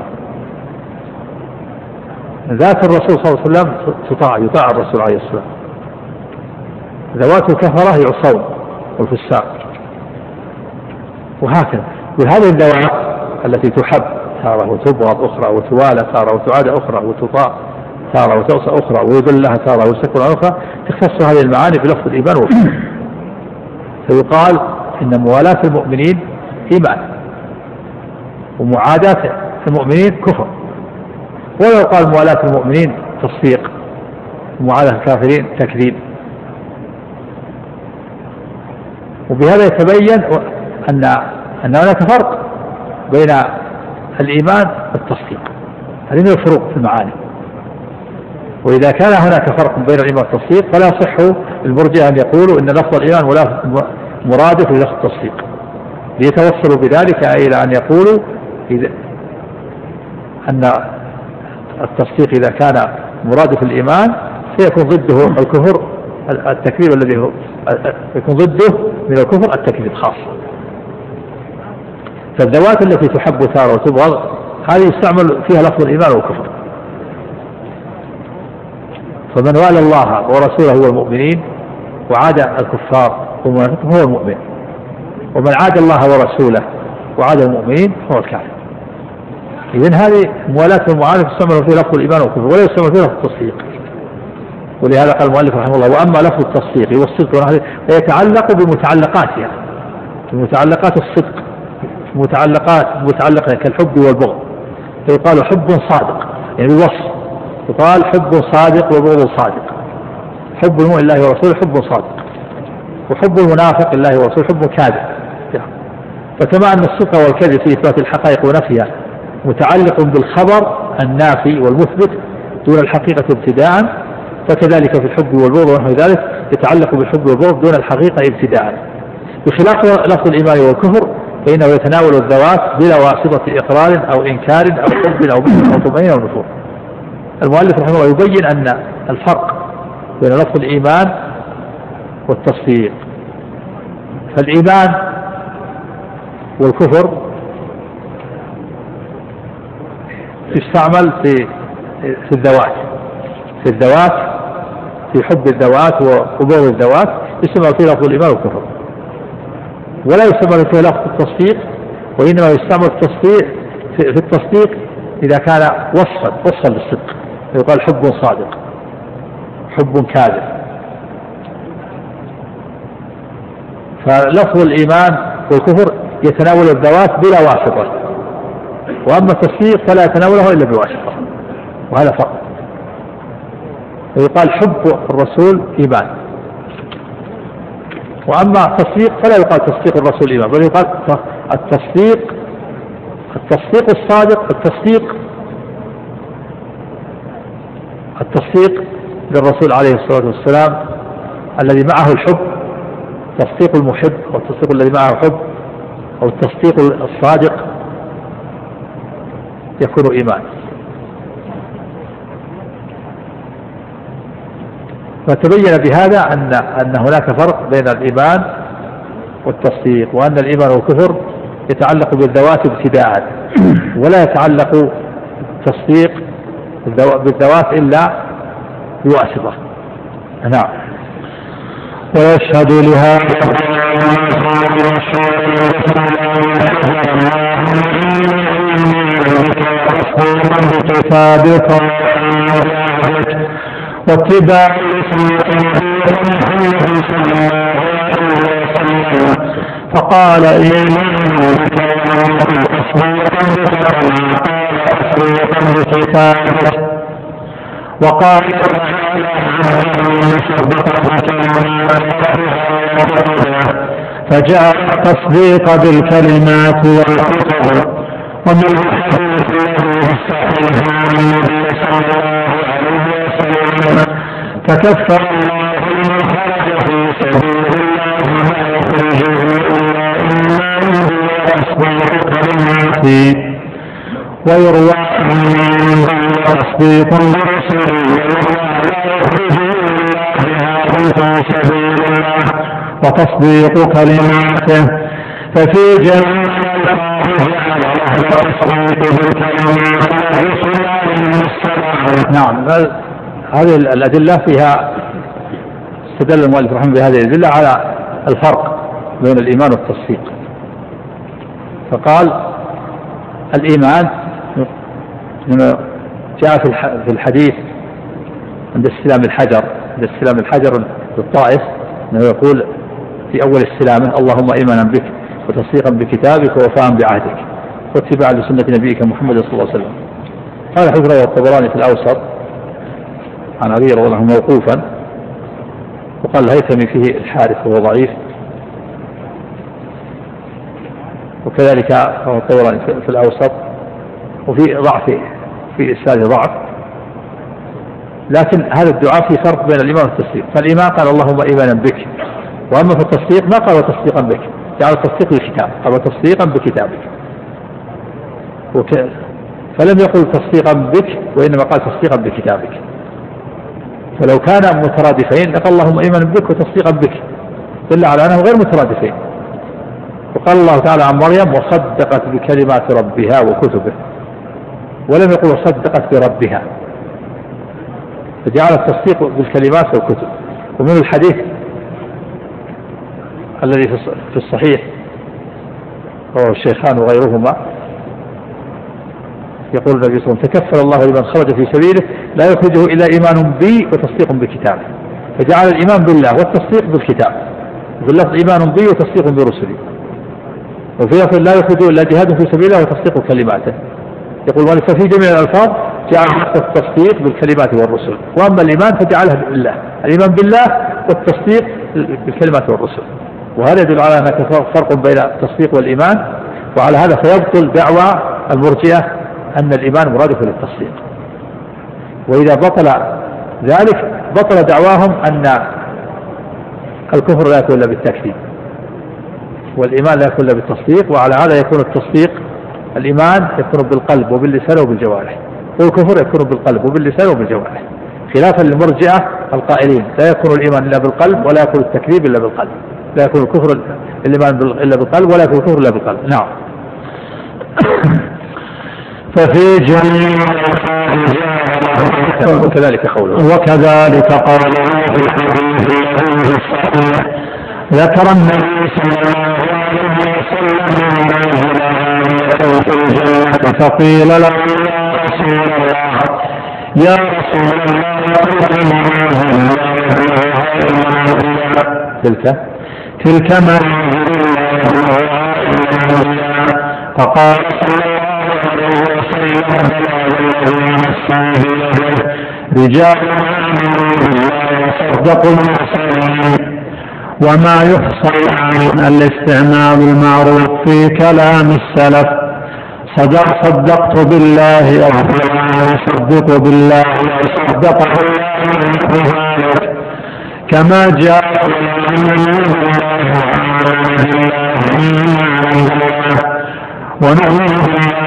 ذات الرسول صلى الله عليه وسلم تطاع يطاع الرسول عليه السلام، ذوات الكفرة يعصون والفساق، وهكذا. وهذه الذوات التي تحب تارة وتبغض أخرى وتوالى تارة وتعاد أخرى وتطاع تارة وتعصى أخرى ويذل لها تارة ويستكبر أخرى تختص هذه المعاني بلفظ الإيمان والكفر. فيقال إن موالاة المؤمنين إيمان ومعاداة المؤمنين كفر، ولا يقال موالاة المؤمنين تصديق ومعاداة الكافرين تكذيب. وبهذا يتبين أن أن هناك فرق بين الإيمان والتصديق، هذه من الفروق في المعاني. وإذا كان هناك فرق بين الإيمان والتصديق فلا يصح المرجئة أن يقولوا إن لفظ الإيمان ولا مرادف للفظ التصديق، ليتوصلوا بذلك إلى أن يقولوا إذا أن التصديق إذا كان مرادف الإيمان سيكون ضده الكفر التكذيب الذي هو يكون ضده من الكفر التكذيب خاصة. فالذوات التي تحب تارة وتبغض هذه يستعمل فيها لفظ الإيمان والكفر. فمن والى الله ورسوله والمؤمنين وعاد الكفار والمنافقين هو المؤمن، ومن عاد الله ورسوله وعاد المؤمنين هو الكافر. إذن هذه موالاة المعارف يستعمل فيها لفظ الإيمان والكفر ولا يستعمل فيها لفظ التصديق. ولهذا قال المؤلف رحمه الله: وأما لفظ التصديق والصدق فيتعلق بمتعلقاتها، بمتعلقات الصدق، متعلقات متعلقة كالحب والبغض، فيقال حب صادق يعني بالوصف، يقال حب صادق وبغض صادق. حب المؤمن الله ورسوله حب صادق، وحب المنافق الله ورسوله حب كاذب. فكما أن الصدق والكذب في إثبات الحقائق ونفيها متعلق بالخبر النافي والمثبت دون الحقيقة ابتداء، فكذلك في الحب والبغض ونحو ذلك يتعلق بالحب والبغض دون الحقيقة ابتداء. بخلاف لفظ الإيمان والكفر فإنه يتناول الذوات بلا واسطة إقرار أو إنكار أو حب أو بغض أو طمأنينة أو نفور. المؤلف رحمه الله يبين أن الفرق بين لفظ الإيمان والتصديق. فالإيمان والكفر يستعمل في في الذوات في الذوات في حب الذوات وبغض الذوات يستعمل في لفظ الإيمان والكفر، ولا يستعمل في لفظ التصديق، وإنما يستعمل التصديق في التصديق إذا كان وصفا وصفا للصدق، يقال حب صادق حب كاذب. فلفظ الإيمان والكفر يتناول الذوات بلا واسطة، وأما التصديق فلا يتناوله إلا بواسطة، وهذا فرق. ويقال حب الرسول إيمان، وأما التصديق فلا يقال تصديق الرسول إيمان، بل يقال التصديق التصديق الصادق التصديق التصديق للرسول عليه الصلاة والسلام الذي معه الحب، تصديق المحب والتصديق الذي معه حب، أو التصديق الصادق يكون إيمان. فتبين بهذا أن أن هناك فرق بين الإيمان والتصديق، وأن الإيمان والكفر يتعلق بالذوات ابتداء، ولا يتعلق التصديق بالذوات إلا بواسطة. نعم. ويشهد لهذا كتابك واتباع فقال إيمان بكتابك وقال فجاء التصديق بالكلمات والكتب. ومن الحديث الذي الصحيح عن النبي صلى الله عليه وسلم تكفر الله من خرج في سبيل الله ما يخرجه إلا إيمانه وتصديق كلماته، ويروى أنه تصديق برسله ولا يخرجه إلا جهاد في سبيل الله وتصديق كلماته. ففي جميع الألفاظ جعل له التصديق بالكلمات والرسل عليهم السلام. نعم. هذه الأدلة فيها استدل المؤلف رحمه بهذه الأدلة على الفرق بين الإيمان والتصديق، فقال الإيمان جاء في الحديث عند استلام الحجر عند استلام الحجر للطائف أنه يقول في أول استلامه اللهم إيمانا بك وتصديقا بكتابك ووفاء بعهدك واتباعا لسنة نبيك محمد صلى الله عليه وسلم. قال حجر والطبراني في الأوسط عن أبي رضي الله عنه موقوفا، وقال الهيثمي فيه الحارث وهو ضعيف، وكذلك الطبراني في الأوسط، وفي ضعف في إسناده ضعف. لكن هذا الدعاء في فرق بين الإيمان والتصديق. فالإيمان قال اللهم إيمانا بك، وأما في التصديق ما قال وتصديقا بك، جعل التصديق بالكتاب، قال وتصديقا بكتابك، فلم يقل تصديقا بك وإنما قال تصديقا بكتابك. فلو كان مترادفين لقال اللهم إيمانا بك وتصديقا بك، دل على أنهم غير مترادفين. وقال الله تعالى عن مريم وصدقت بكلمات ربها وكتبه، ولم يقل وصدقت بربها، فجعل التصديق بالكلمات والكتب. ومن الحديث الذي في الصحيح رواه الشيخان وغيرهما يقول النبي صلى الله عليه وسلم تكفل الله لمن خرج في سبيله لا يخرجه إلا إيمان بي وتصديق بكتابه، فجعل الإيمان بالله والتصديق بالكتاب، وفي اللفظ إيمان بي وتصديق برسلي، وفي لفظ لا يخرجه إلا جهاد في سبيله وتصديق كلماته. يقول مالك ففي جميع الألفاظ جعل التصديق بالكلمات والرسل، وأما الإيمان فجعلها بالله، الإيمان بالله والتصديق بالكلمات والرسل. وهذا يدل على هناك فرق بين التصديق والإيمان. وعلى هذا فيبطل دعوى المرجئة أن الإيمان مرادف للتصديق، وإذا بطل ذلك بطل دعواهم أن الكفر لا يكون إلا بالتكذيب والإيمان لا يكون إلا بالتصديق. وعلى هذا يكون التصديق الإيمان يكون بالقلب وباللسان وبالجوارح، والكفر يكون بالقلب وباللسان وبالجوارح، خلافا للمرجئة القائلين لا يكون الإيمان إلا بالقلب ولا يكون التكذيب إلا بالقلب، لا يكون الكفر الإيمان إلا بالقلب ولا يكون الكفر إلا بالقلب. نعم. ففي جميع وكذلك قوله وكذلك قوله في الحديث الذي الصحيح ذكر النبي صلى الله عليه وسلم في الجنة فقيل له يا رسول الله يا رسول الله تلك تلك منازل فقال صلى الله عليه وسلم الذي نفسه بيده رجال آمنوا بالله وصدقوا المرسلين. وما يحصل عن الاستعمال المعروف في كلام السلف صدق صدقت بالله أو فلان يصدق بالله أو صدقه الله كما جاء ونؤمن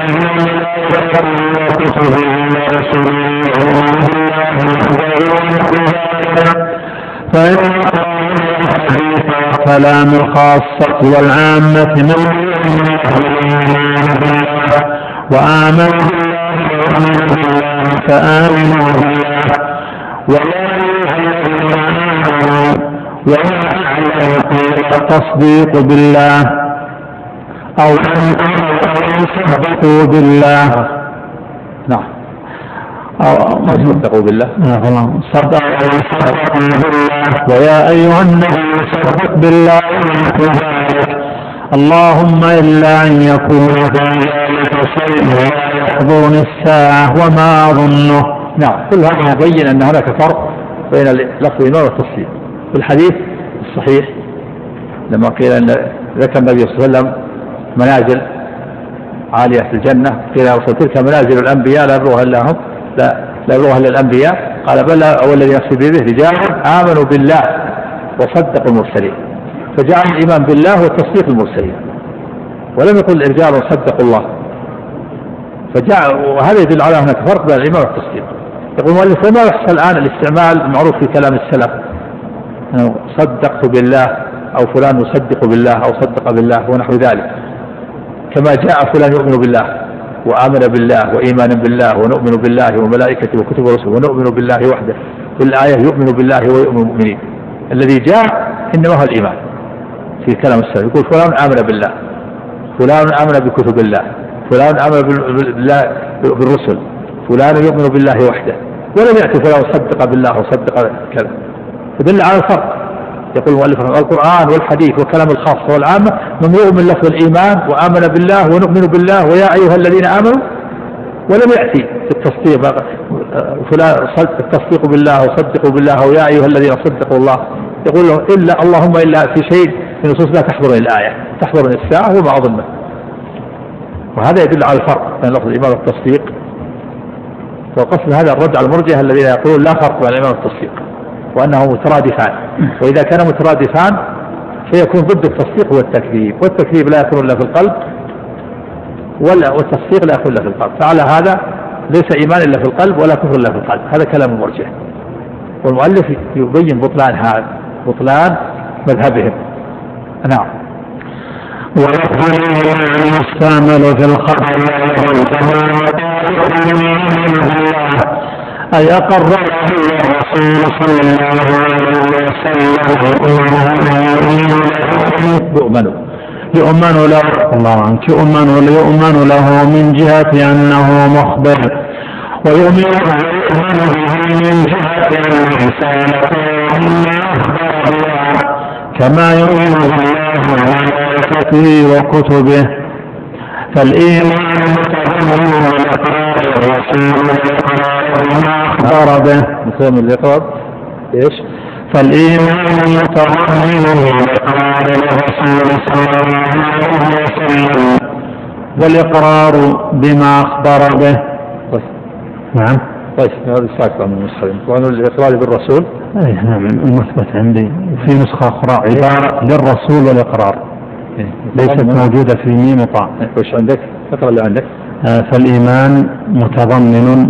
فإن كلام الخاصة والعامة من وآمن بالله فآمنوا بالله ولا التصديق بالله أو أن صدقوا بالله. نعم أو صدقوا بالله صدقوا بالله ويا أيها النبي صدق بالله اللهم إلا أن يكون ذلك شيء لا يحضرني الساعة وما أظنه. نعم كل هذا يبين أن هناك فرق بين لفظ الإيمان والتصديق. في الحديث الصحيح لما قيل أن ذكر النبي صلى الله عليه وسلم منازل عالية في الجنة قيل يا رسول تلك منازل الأنبياء لا يبلغها إلا هم لا لا يبلغها إلا الأنبياء قال بل أول الذي نفسي بيده رجال آمنوا بالله وصدقوا المرسلين فجعل الإيمان بالله والتصديق المرسلين ولم يقل الرجال وصدقوا الله فجعل وهذا يدل على هناك فرق بين الإيمان والتصديق. يقول المؤلف فما يحصل الآن الاستعمال المعروف في كلام السلف صدقت بالله أو فلان يصدق بالله أو صدق بالله ونحو ذلك كما جاء فلان يؤمن بالله وآمن بالله وإيمان بالله ونؤمن بالله وملائكته وكتب ورسله ونؤمن بالله وحده. في الآية يؤمن بالله ويؤمن المؤمنين الذي جاء إنما هو الإيمان في كلام السلف. يقول فلان آمن بالله فلان آمن بكتب الله فلان آمن بالله بالرسل فلان يؤمن بالله وحده ولم يأتي فلان صدق بالله وصدق كذا فدل على الفرق. يقول المؤلف القرآن والحديث وكلام الخاص والعامة مملوء من لفظ الإيمان وآمن بالله ونؤمن بالله ويا أيها الذين آمنوا ولم يأتي في التصديق التصديق بالله وصدقوا بالله ويا أيها الذين صدقوا الله. يقول له إلا اللهم إلا في شيء في نصوص لا تحضرني الآية تحضرني الساعة وما أظنه. وهذا يدل على الفرق بين لفظ الإيمان والتصديق. وقصد هذا الرد على المرجئة الذين يقولون لا فرق بين الإيمان والتصديق وأنه مترادفان وإذا كان مترادفان فيكون ضد التصديق هو التكذيب والتكذيب لا يكون إلا في القلب ولا والتصديق لا يكون إلا في القلب فعلى هذا ليس إيمان إلا في القلب ولا كفر إلا في القلب. هذا كلام المرجئة والمؤلف يبين بطلان هذا بطلان مذهبهم. نعم ولفظ المستعمل في الخبر أي أقر الرسول صلى الله عليه وسلم يؤمن يؤمن له الله عنك يؤمن يؤمن له من جهة أنه مخبر ويؤمن به من جهة أنه كما يؤمن بالله وملائكته وكتبه. فالإيمان متضمن لإقرار الرسول والإقرار بما أخبر به مثل الإقرار إيش؟ فالإيمان متضمن لإقرار الرسول صلى الله عليه وسلم والإقرار بما أخبر به. نعم طيب هذا ساكت من المسلمين وأنه الإقرار بالرسول أي نعم المثبت عندي في نسخة أخرى عبارة للرسول والإقرار ليست موجودة في ميم وطاء. وش عندك؟ اقرأ اللي عندك. آه فالإيمان متضمن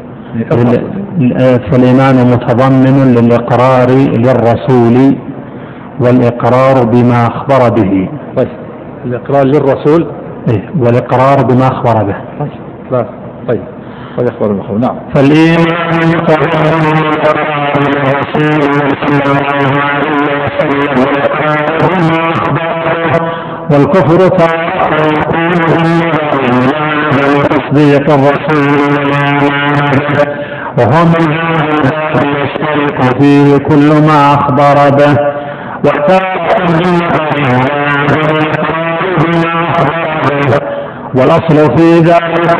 فالإيمان متضمن للإقرار للرسول والإقرار بما أخبر به. طيب الإقرار للرسول إيه والإقرار بما أخبر به. طيب طيب ويخبر المخبر. نعم فالإيمان متضمن للإقرار للرسول صلى الله عليه وسلم والإقرار بما أخبر به والكفر تارة يكون تصديق الرسول وهو من هذا يشترك فيه كل ما أخبر به والأصل في ذلك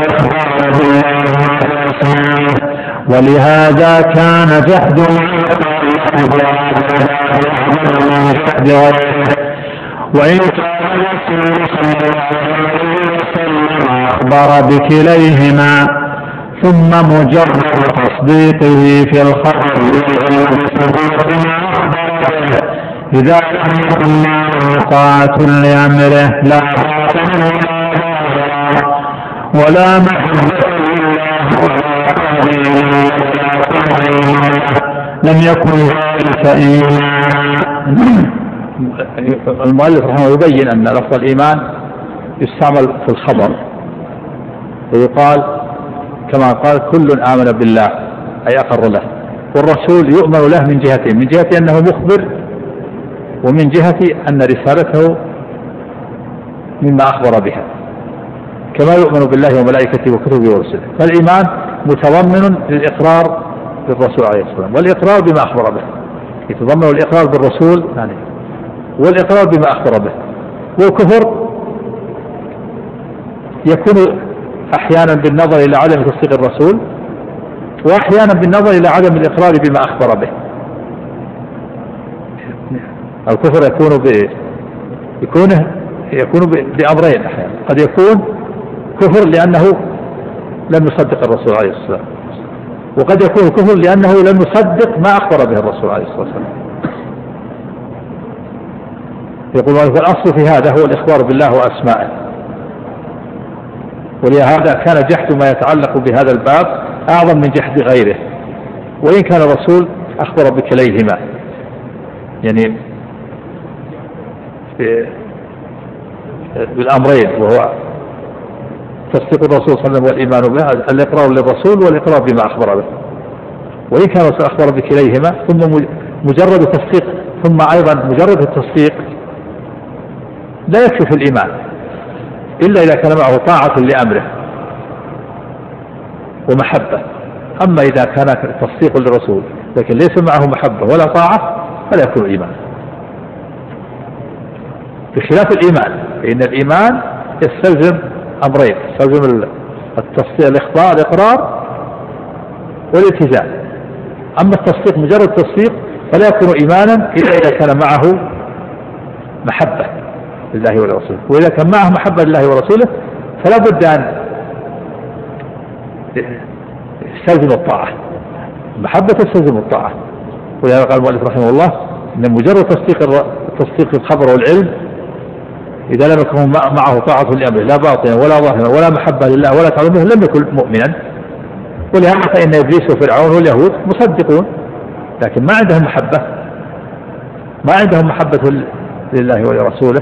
ولهذا كان جحد وإن كان الرسول صلى الله عليه وسلم أخبر بكليهما ثم مجرد تصديقه في الخبر والعلم بصديق ما أخبر به إذا لم يكن معه طاعة لأمره لا باطن ولا محبة لله ولا تعظيم ولا تعظيم لم يكن ذلك إيمانا. المؤلف رحمه يبين أن لفظ الإيمان يستعمل في الخبر، ويقال كما قال كل آمن بالله أي أقر له، والرسول يؤمن له من جهتين، من جهة أنه مخبر، ومن جهة أن رسالته مما أخبر بها، كما يؤمن بالله وملائكته وكتبه ورسله. فالإيمان متضمن للإقرار بالرسول عليه الصلاة والسلام، والإقرار بما أخبر به يتضمن الإقرار بالرسول يعني والإقرار بما أخبر به. والكفر يكون أحيانا بالنظر إلى عدم تصديق الرسول، وأحيانا بالنظر إلى عدم الإقرار بما أخبر به. الكفر يكون ب... يكون يكون بأمرين أحيانا، قد يكون كفر لأنه لم يصدق الرسول عليه الصلاة والسلام، وقد يكون كفر لأنه لم يصدق ما أخبر به الرسول عليه الصلاة والسلام. يقول الأصل في هذا هو الإخبار بالله وأسمائه، ولهذا كان جحد ما يتعلق بهذا الباب أعظم من جحد غيره، وإن كان الرسول أخبر بكليهما، يعني بالأمرين، وهو تصديق الرسول صلى الله عليه وسلم والإيمان به، الإقرار للرسول والإقرار بما أخبر به. وإن كان الرسول أخبر بكليهما ثم مجرد تصديق، ثم أيضا مجرد التصديق لا يكفي في الإيمان إلا إذا كان معه طاعة لأمره ومحبة. أما إذا كان تصديق للرسول لكن ليس معه محبة ولا طاعة فلا يكون إيمان، بخلاف الإيمان، فإن الإيمان يستلزم أمرين، يستلزم التصديق الإخبار الإقرار والالتزام. أما التصديق مجرد تصديق فلا يكون إيمانا إلا إذا كان معه محبة لله ورسوله، وإذا كان معه محبة لله ورسوله فلا بد أن يستلزم الطاعة، محبة تستلزم الطاعة. ولهذا قال المؤلف رحمه الله إن مجرد تصديق التصديق في الخبر والعلم إذا لم يكن معه طاعة لأمره لا باطنا ولا ظاهرا ولا محبة لله ولا تعظيمه لم يكن مؤمنا. ولهذا فإن إبليس وفرعون واليهود مصدقون لكن ما عندهم محبة، ما عندهم محبة لله ولرسوله،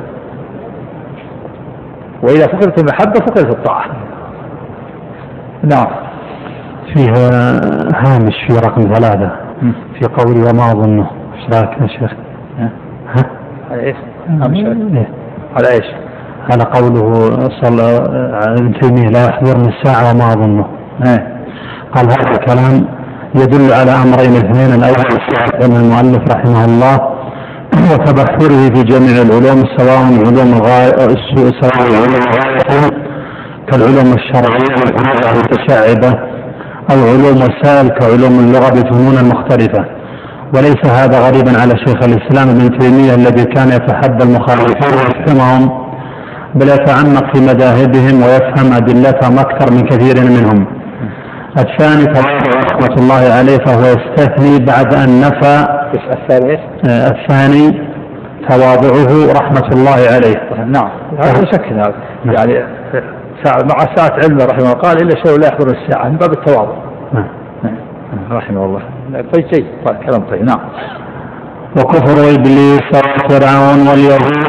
وإذا فقدت المحبة فقدت الطاعة. نعم. فيه هامش في رقم ثلاثة في قولي وما أظنه، ايش رايك يا شيخ؟ ها؟ على ايش؟ إيه؟ على ايش؟ على قوله صلى ابن تيمية لا يحضرني الساعة وما أظنه. إيه؟ قال هذا الكلام يدل على أمرين اثنين: الأول من المؤلف رحمه الله وتبحره في جميع العلوم سواء علوم الغاية سواء علوم الغاية كالعلوم الشرعية والعلوم المتشعبة أو علوم وسائل كعلوم اللغة بفنون مختلفة. وليس هذا غريبا على شيخ الإسلام ابن تيمية الذي كان يتحدى المخالفين ويفهمهم، بل يتعمق في مذاهبهم ويفهم أدلتهم أكثر من كثير منهم. الثاني تواضع رحمة الله عليه، فهو يستثني بعد أن نفى. الثاني تواضعه رحمة الله عليه. نعم هذا شك هذا يعني مع ساعة علمه رحمه الله قال إلا شيء لا يحضر الساعة من باب التواضع رحمه الله. طيب شيء طيب كلام طيب. نعم. وكفر إبليس وفرعون واليهود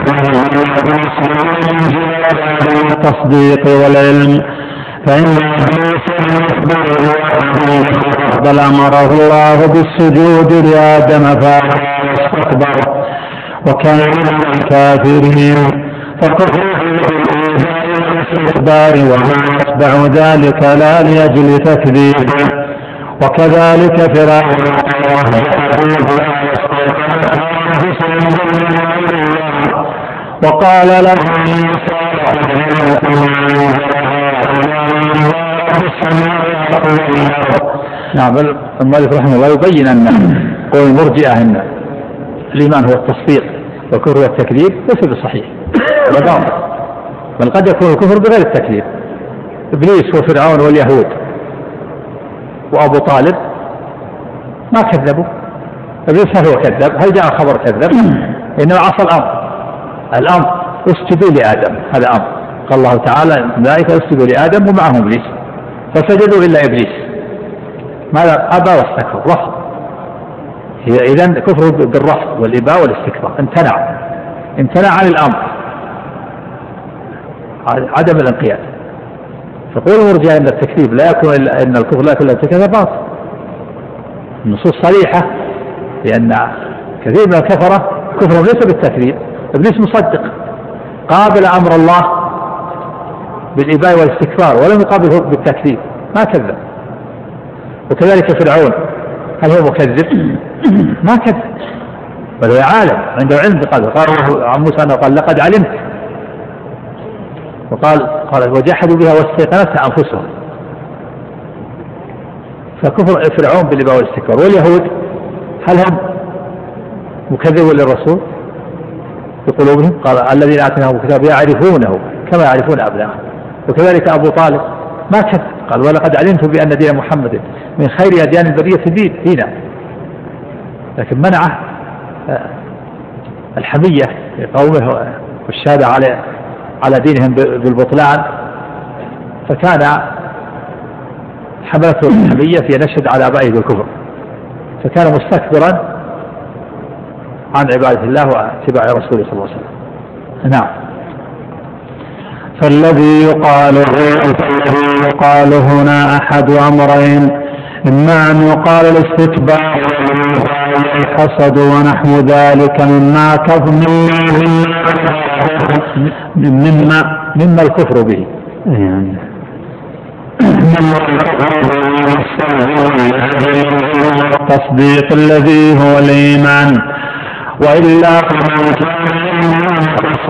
التصديق والعلم، فإن إبليس بل أمره الله بالسجود لآدم فاستكبر وكان من الكافرين، فكفره بالاستكبار وما يتبع ذلك لا لأجل تكذيبه. وكذلك فرعون وقال له نعم. المؤلف رحمه الله يبين أن قول المرجئة أن الإيمان هو التصديق والكفر والتكذيب ليس بصحيح ولا باطل، بل قد يكون الكفر بغير التكذيب. إبليس وفرعون واليهود وأبو طالب ما كذبوا. إبليس هل هو كذب؟ هل جاء خبر كذب؟ إنما عصى الأمر. الأمر اسجدوا لآدم، هذا أمر. قال الله تعالى الملائكة اسجدوا لآدم ومعهم إبليس فسجدوا إلا إبليس ماذا؟ أبى واستكبر، رفض. إذن كفر بالرفض والإباء والاستكبار، امتنع امتنع عن الأمر، عدم الانقياد. فقول المرجئة إن التكذيب لا يكون إلا إن الكفر لا يكون إلا التكذيب باطل. النصوص صريحة لأن كثير من الكفرة كفرهم ليس بالتكذيب. إبليس مصدق قابل أمر الله بالإباء والاستكبار ولم يقابله بالتكذيب، ما كذب. وكذلك فرعون هل هو مكذب؟ ما كذب، بل هو عالم عنده علم بقدر. قال عن موسى أنه قال لقد علمت، وقال قال وجحدوا بها واستيقنتها أنفسهم. فكفر فرعون بالإباء والاستكبار. واليهود هل هم مكذبون للرسول بقلوبهم؟ قال الذين آتيناهم الكتاب يعرفونه كما يعرفون أبناءهم. وكذلك أبو طالب ما كذب، قال ولقد علمت بأن دين محمد من خير أديان البرية دين دينا، لكن منعه الحمية لقومه والشهادة على على دينهم بالبطلان، فكان حملته الحمية في نشهد على آبائه بالكفر، فكان مستكبرا عن عبادة الله واتباع رسوله صلى الله عليه وسلم. نعم. فالذي يقال فالذي يقال هنا أحد أمرين، إما أن يقال الاستكبار والحسد ونحو ذلك مما كظم مما مما الكفر به، يعني التصديق الذي هو الإيمان، وإلا فمن كان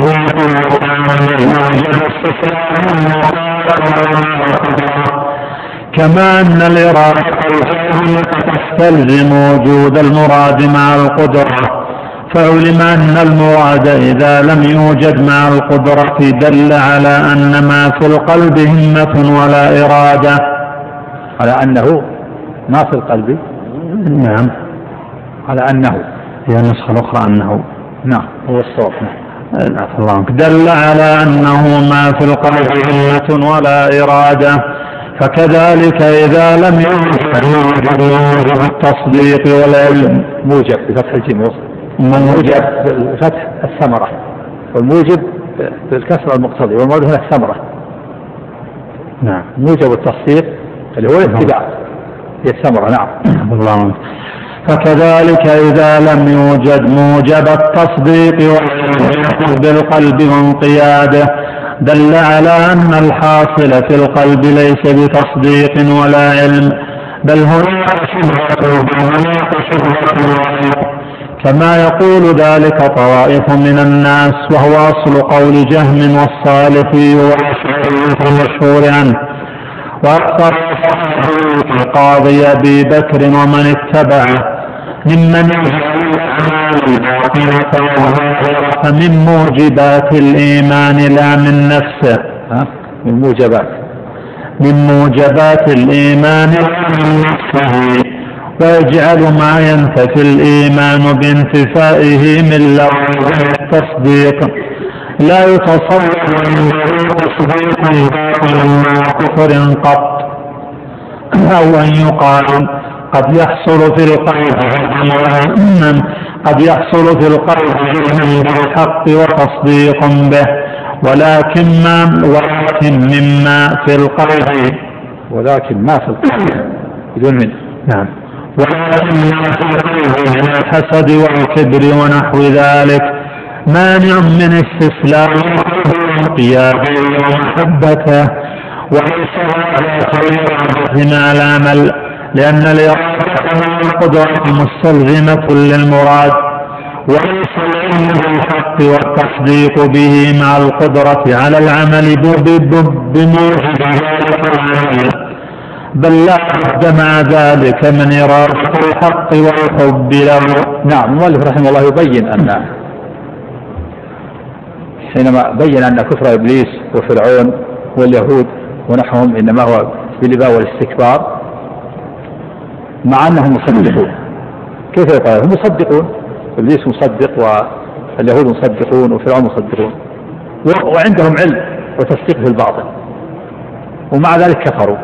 كما أن الإرادة تستلزم وجود المراد مع القدرة، فعلم أن المراد إذا لم يوجد مع القدرة دل على أن ما في القلب همة ولا إرادة، على أنه ما في القلب. نعم، على أنه هي النسخة الأخرى أنه. نعم هو الصوت. نعم. دل على أنه ما في القلب همة ولا إرادة، فكذلك إذا لم يوجد التصديق والعلم. موجب بفتح الجيم، موجب بفتح الثمرة، والموجب بالكسر المقتضي، والمراد هنا الثمرة. نعم. موجب التصديق اللي هو الاتباع هي الثمرة. نعم. الله. فكذلك إذا لم يوجد موجب التصديق والعلم بالقلب وانقياده دل على أن الحاصل في القلب ليس بتصديق ولا علم، بل هناك شبهة هناك شبهة، كما يقول ذلك طوائف من الناس، وهو أصل قول جهم والصالحي والأشعري المشهور عنه، وأكثر القاضي أبي بكر ومن اتبعه ممن يجعل الأعمال الباطنة والظاهرة من موجبات الإيمان لا من نفسه. من موجبات من موجبات الإيمان لا من نفسه، ويجعل ما ينتفي الإيمان بانتفائه من لوازم التصديق لا يتصور عنده تصديق باطل مع كفر قط، أو أن يقال قد يحصل في القلب قد يحصل في القلب علم بالحق وتصديق به، ولكن ما ولكن مما في القلب ولكن ما في القلب بدون من. نعم. ولكن ما في القلب من الحسد والكبر ونحو ذلك مانع من استسلام وانقياده ومحبته، وليس هذا كالإرادة مع العمل، لأن الإرادة والقدرة مستلزمة للمراد، وليس العلم بالحق والتصديق به مع القدرة على العمل بموجب ذلك العمل، بل لا بد مع ذلك من إرادة الحق والحب له. نعم. المؤلف رحمه الله يبين أن حينما بين أن كفر إبليس وفرعون واليهود ونحوهم إنما هو بالإباء والاستكبار، مع أنهم مصدقون. كيف يقال هم مصدقون؟ إبليس مصدق واليهود مصدقون وفرعون مصدقون، وعندهم علم وتصديق في الباطل، ومع ذلك كفروا.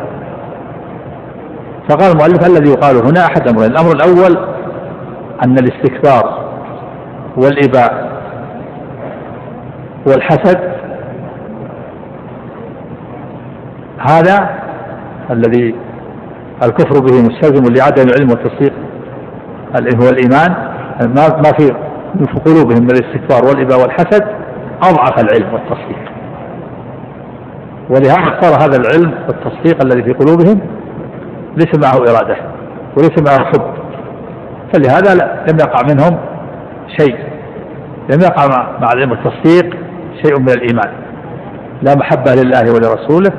فقال المؤلف الذي يقال هنا أحد أمرين: الأمر الأول أن الاستكبار والإباء والحسد هذا الذي الكفر به مستلزم لعدم العلم والتصديق هو الإيمان، ما في في قلوبهم من الاستكبار والإباء والحسد أضعف العلم والتصديق، ولهذا صار هذا العلم والتصديق الذي في قلوبهم ليس معه إرادة وليس معه حب، فلهذا لم يقع منهم شيء، لم يقع مع العلم والتصديق شيء من الإيمان، لا محبة لله ولرسوله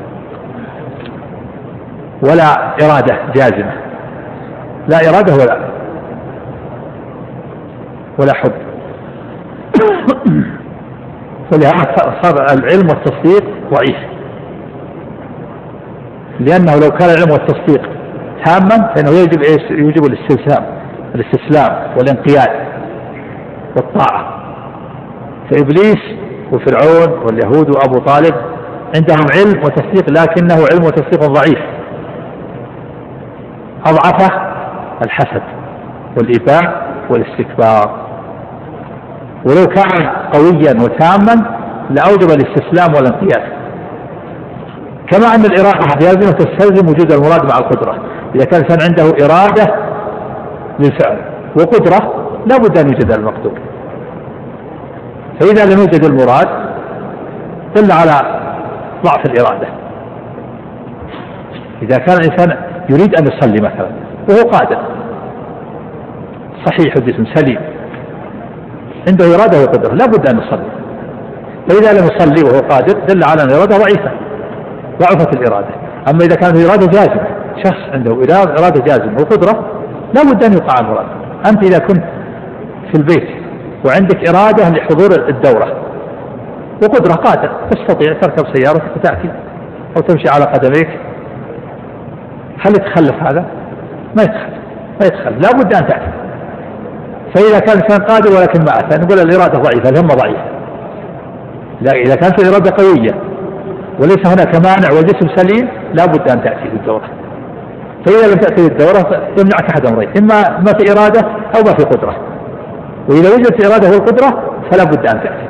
ولا إرادة جازمة، لا إرادة ولا ولا حب. فلهذا صار العلم والتصديق ضعيف، لأنه لو كان العلم والتصديق تاما فإنه يجب يجب الاستسلام الاستسلام والانقياد والطاعة. فإبليس وفرعون واليهود وأبو طالب عندهم علم وتصديق، لكنه علم وتصديق ضعيف، أضعف الحسد والإباء والاستكبار. ولو كان قويا وتاما لأوجب الاستسلام والانقياد. كما أن الإرادة جازمة تستلزم وجود المراد مع القدرة، إذا كان الإنسان عنده إرادة للفعل وقدرة لا بد أن يوجد المقدور، فإذا لم يوجد المراد دل على ضعف الإرادة. إذا كان الإنسان يريد أن يصلي مثلا وهو قادر صحيح الجسم سليم عنده إرادة وقدرة لا بد أن يصلي، فإذا لم يصلي وهو قادر دل على أن الإرادة ضعيفة، ضعفت الإرادة. أما إذا كانت الإرادة جازمة، شخص عنده إرادة جازمة وقدرة لا بد أن يقع المراد. أنت إذا كنت في البيت وعندك إرادة لحضور الدورة وقدرة قادر تستطيع تركب سيارتك وتأتي أو تمشي على قدميك، هل يتخلف هذا؟ ما يتخلف ما يتخلف لا بد أن تأتي. فإذا كان الإنسان قادر ولكن ما أتى نقول الإرادة ضعيفة، الهمة ضعيفة. لا، إذا كانت الإرادة قوية وليس هناك مانع والجسم سليم لا بد أن تأتي للدورة. فإذا لم تأتي للدورة يمنعك أحد أمرين: إما ما في إرادة أو ما في قدرة. وإذا وجدت إرادة والقدرة فلا بد أن تأتي.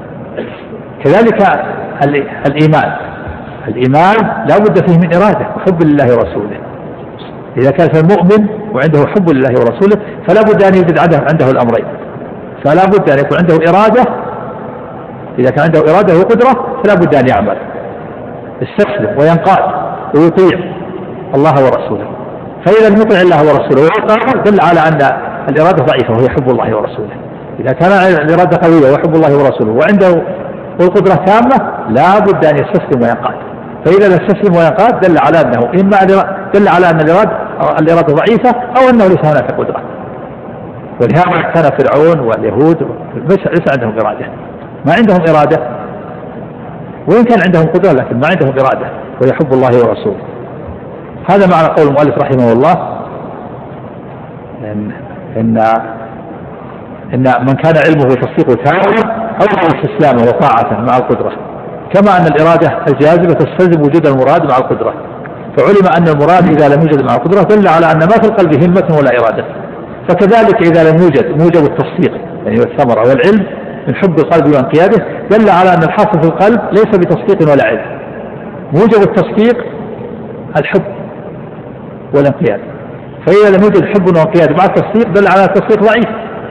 كذلك الإيمان الإيمان لا بد فيه من إرادة وحب لله ورسوله. إذا كان المؤمن وعنده حب لله ورسوله فلا بد أن يوجد عنده الأمرين، فلا بد أن يكون عنده إرادة. إذا كان عنده إرادة وقدرة فلا بد أن يعمل يستسلم وينقاد ويطيع الله ورسوله. فإذا لم يطيع الله ورسوله ويقع دل على أن الإرادة ضعيفة وهي حب الله ورسوله. إذا كان الإرادة قوية وحب الله ورسوله وعنده والقدرة تامة لا بد أن يستسلم وينقاد. فإذا لم يستسلم وينقاد دل على أنه إما دل على أن الإرادة الإرادة ضعيفة أو أنه ليس هناك قدرة. ولهذا كان فرعون واليهود ليس عندهم إرادة، ما عندهم إرادة، وإن كان عندهم قدرة لكن ما عندهم إرادة ويحب الله ورسوله. هذا معنى قول المؤلف رحمه الله إن إن, إن من كان علمه تصديقه تامًا أو استسلامه وطاعته مع القدرة، كما أن الإرادة الجازمة تستلزم وجود المراد مع القدرة. فعلم أن المراد إذا لم يوجد مع القدرة دل على أن ما في القلب همة ولا إرادة. فكذلك إذا لم يوجد موجب التصديق يعني والثمرة والعلم من حب القلب وانقياده دل على أن الحاصل في القلب ليس بتصديق ولا علم. موجب التصديق الحب والانقياد، فإذا لم يوجد حب وانقياد مع التصديق دل على التصديق ضعيف،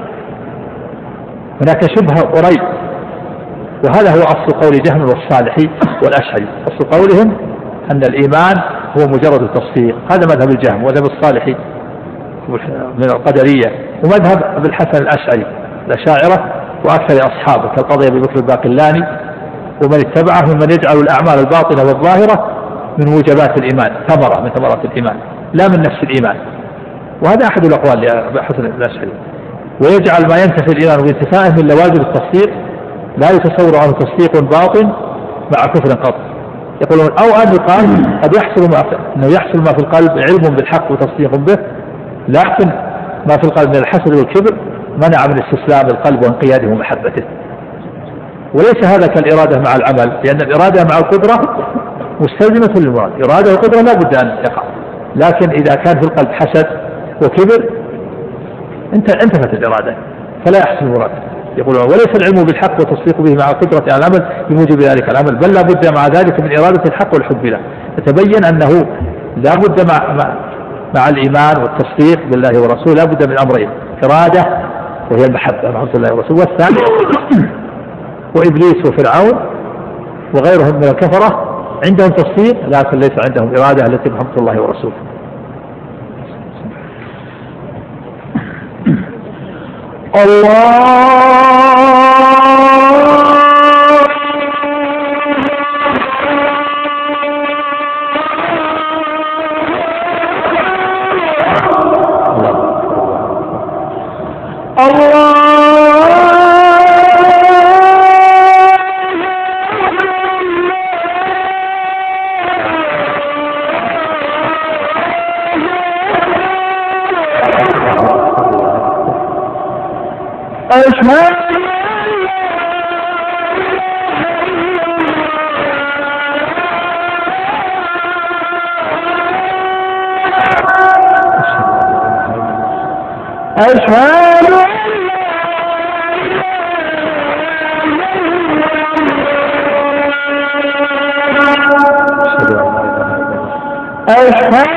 هناك شبهة وريب. وهذا هو أصل قول جهم والصالحي والأشعري، أصل قولهم أن الإيمان هو مجرد التصديق. هذا مذهب الجهم ومذهب الصالحي من القدرية ومذهب أبي الحسن الأشعري الأشاعرة وأكثر أصحابه كالقضية أبي بكر الباقلاني ومن اتبعه ممن يجعل الأعمال الباطنة والظاهرة من موجبات الإيمان، ثمرة من ثمرات الإيمان لا من نفس الإيمان. وهذا أحد الأقوال لأبي الحسن الأشعري. ويجعل ما ينتفي الإيمان بانتفائه من لوازم التصديق لا يتصور عنه تصديق باطن مع كفر قط. يقولون أو أن يقال قد يحصل ما في أنه يحصل ما في القلب علم بالحق وتصديق به، لكن ما في القلب من الحسد والكبر منع من استسلام القلب وانقياده ومحبته. وليس هذا كالإرادة مع العمل، لأن الإرادة مع القدرة مستلزمة للمراد، إرادة وقدرة لا بد أن يقع، لكن إذا كان في القلب حسد وكبر انتفت الإرادة فلا يحصل المراد. يقولون وليس العلم بالحق وتصديق به مع القدرة على العمل بموجب ذلك العمل، بل لا بد مع ذلك من إرادة الحق والحب له. يتبين أنه لا بد مع, مع, مع الإيمان والتصديق بالله ورسوله لا بد من أمرين: إرادة وهي المحبة محبة الله ورسوله، والثاني وإبليس وفرعون وغيرهم من الكفرة عندهم تصديق لكن ليس عندهم إرادة التي محبة الله ورسوله. الله أشهد أشهد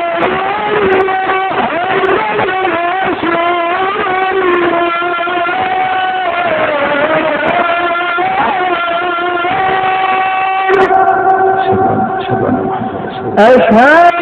أشهد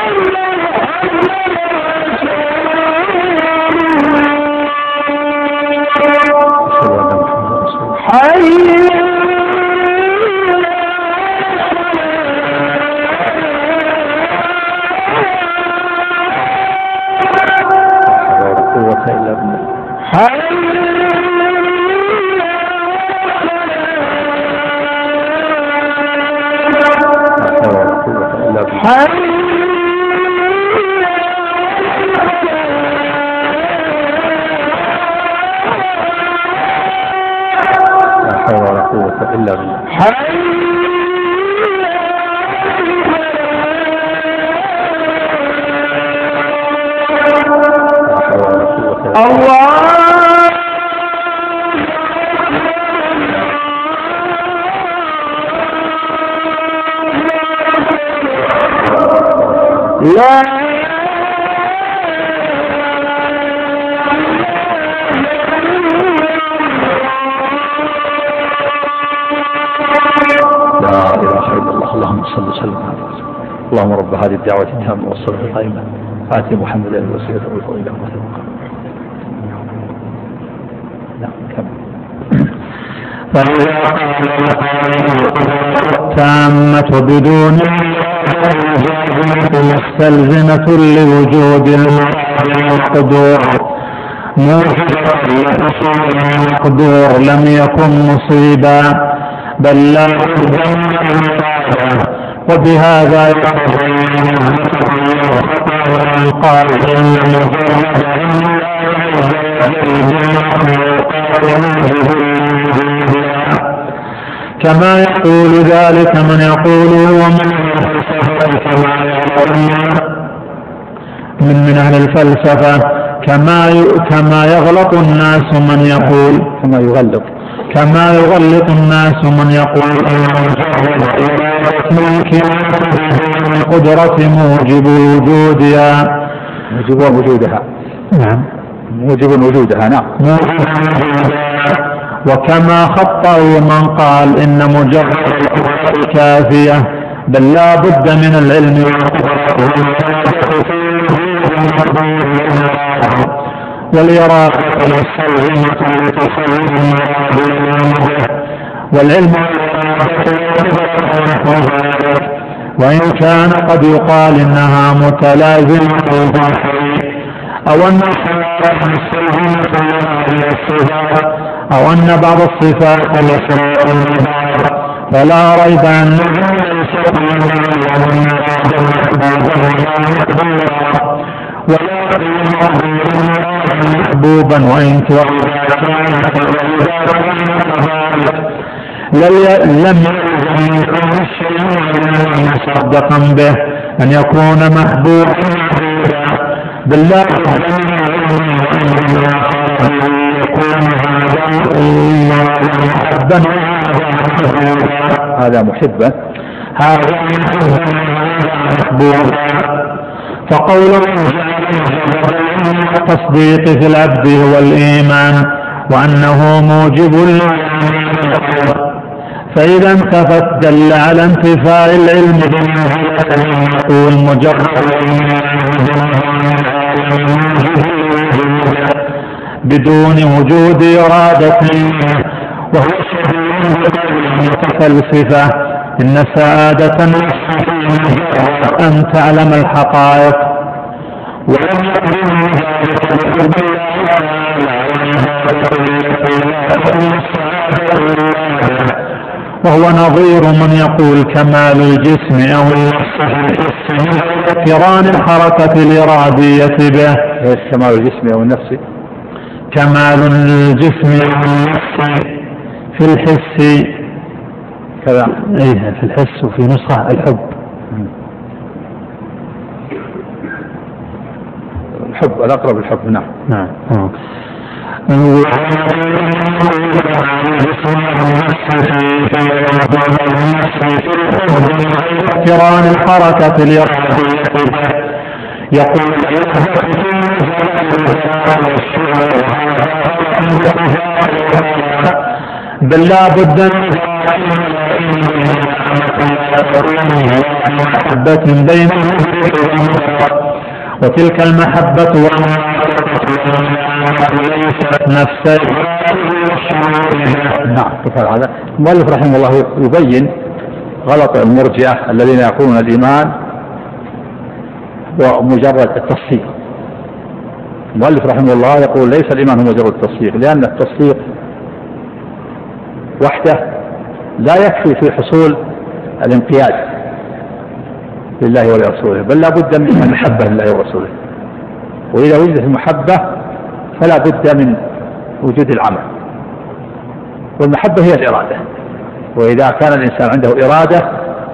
اللهم رب هذه الدعوة التامة والصلاة القائمة آت محمدا الوسيلة والفضيلة نعم كمل. فإذا قال التامة بدون مستلزمة لوجود المقدور موجبة لحصول المقدور لم يكن مصيبا بل لا بد من المراجعة. وبهذا يتبين أن قال إن مجرد كما يقول ذلك من يقول ومن كما من من أهل الفلسفة كما كما يغلط الناس من يقول كما يغلط كما يغلط الناس من يقول إن مجرد ممكن القدرة موجب وجودها موجب وجودها نعم موجب وجودها نعم وكما خطأوا من قال إن مجرد القدرة كافية بل لا بد من العلم والإرادة والسلمة لتصور والعلم وإن كان قد يقال إنها متلازمة أو أن السلمة أو أن بعض الصفات الأسرار النظار، فلا ريب أنه ليس ومن أراد محبوبا محبوبا وإن وإذا كانت وإذا كانت لم يلزم من كون الشيء مصدقا به أن يكون محبوبا بالله يكون هذا محبا هذا محبوبا. فقول التصديق في العبد هو الإيمان وأنه موجب للإيمان، فإذا انتفت دل على انتفاء العلم بمنزلة يقول مجرد بدون وجود إرادة، وهو متفلسفة. إن سعادة النفس أن تعلم الحقائق، ولم يكن ذلك وهو نظير من يقول كمال الجسم أو النفس اقتران الحركة الإرادية به. كمال الجسم أو النفس، كمال الجسم أو النفس في الحس كذا، إيه في الحس، وفي نسخة الحب. الحب الأقرب الحب. نعم نعم. اقتران الحركة الإرادية يقول بل لا بد من محبة بينهم، وتلك المحبة ليست نفسها. نعم. هذا المؤلف رحمه الله يبين غلط المرجئة الذين يقولون الإيمان ومجرد التصديق. المؤلف رحمه الله يقول ليس الإيمان هو مجرد التصديق، لأن التصديق وحده لا يكفي في حصول الانقياد لله ولرسوله، بل لا بد من المحبة لله ورسوله. وإذا وجدت المحبة فلا بد من وجود العمل، والمحبة هي الإرادة. وإذا كان الإنسان عنده إرادة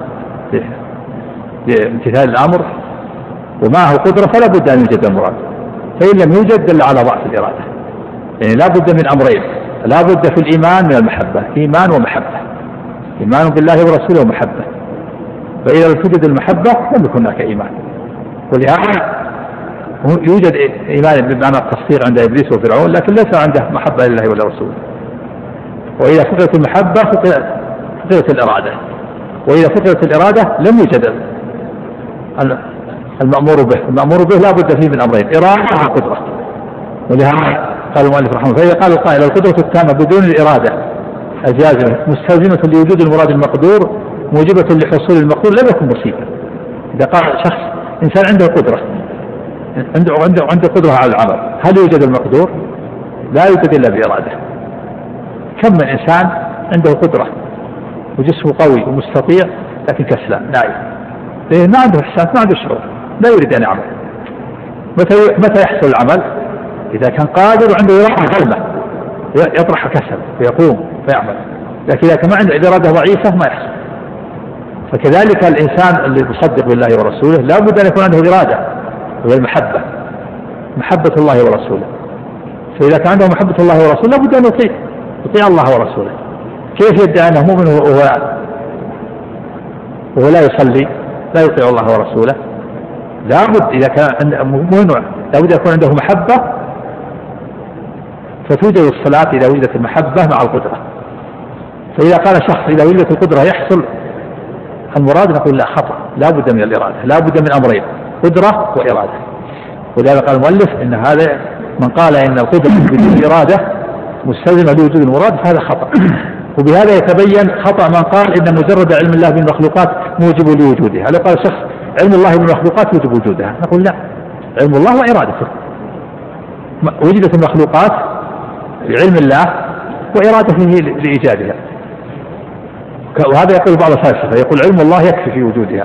لامتثال الأمر ومعه قدرة فلا بد أن يوجد المراد، فإن لم يوجد دل على ضعف الإرادة. يعني لا بد من أمرين، لا بد في الإيمان من المحبة، إيمان ومحبة، إيمان بالله ورسوله ومحبة. فإذا لم توجد المحبة لم يكن هناك إيمان. ولهذا يوجد إيمان بمعنى التصديق عند إبليس وفرعون، لكن ليس عنده محبة لله ولا رسوله. وإذا فقدت المحبة فقدت الإرادة، وإذا فقدت الإرادة لم يوجد المأمور به. المأمور به لا بد فيه من أمرين، إرادة وقدرة. ولهذا قال المؤلف رحمه الله: فإذا قال القائل القدرة التامة بدون الإرادة الجازمة مستلزمة لوجود المراد المقدور موجبة لحصول المقدور لم يكن مصيبا. إذا قال شخص إنسان عنده قدرة، عنده عنده عنده قدرة على العمل، هل يوجد المقدور؟ لا يوجد إلا بإرادة. كم من إنسان عنده قدرة وجسمه قوي ومستطيع لكن كسلان نائم، لأنه ما عنده إحساس، ما عنده شعور، لا يريد أن يعمل. متى متى يحصل العمل؟ إذا كان قادر وعنده إرادة غلبة يطرح كسل ويقوم فيعمل. لكن إذا كان عنده إرادة ضعيفة ما يحصل. فكذلك الإنسان اللي يصدق بالله ورسوله لا بد أن يكون عنده إرادة وهي المحبة، محبة الله ورسوله. فإذا كان عنده محبة الله ورسوله لا بد أن يطيع يطيع الله ورسوله. كيف يدعي أنه مؤمن وهو وهو لا يصلي، لا يطيع الله ورسوله؟ لا بد إذا كان مؤمن لا بد يكون عنده محبة، فتوجد الصلاة إذا وجدت المحبة مع القدرة. فإذا قال شخص إذا وجدت القدرة يحصل المراد، نقول لا، خطأ، لا بد من الإرادة، لا بد من أمرين، قدرة وإرادة. ولهذا قال المؤلف إن هذا من قال إن القدرة بدون إرادة مستلزمة لوجود المراد فهذا خطأ. وبهذا يتبين خطأ من قال إن مجرد علم الله بالمخلوقات موجب لوجودها. هذا قال شخص علم الله بالمخلوقات يوجب وجودها، نقول لا، علم الله وإرادته. وجدت المخلوقات بعلم الله وإرادته لإيجادها. وهذا يقول بعض الفلاسفة، يقول علم الله يكفي في وجودها.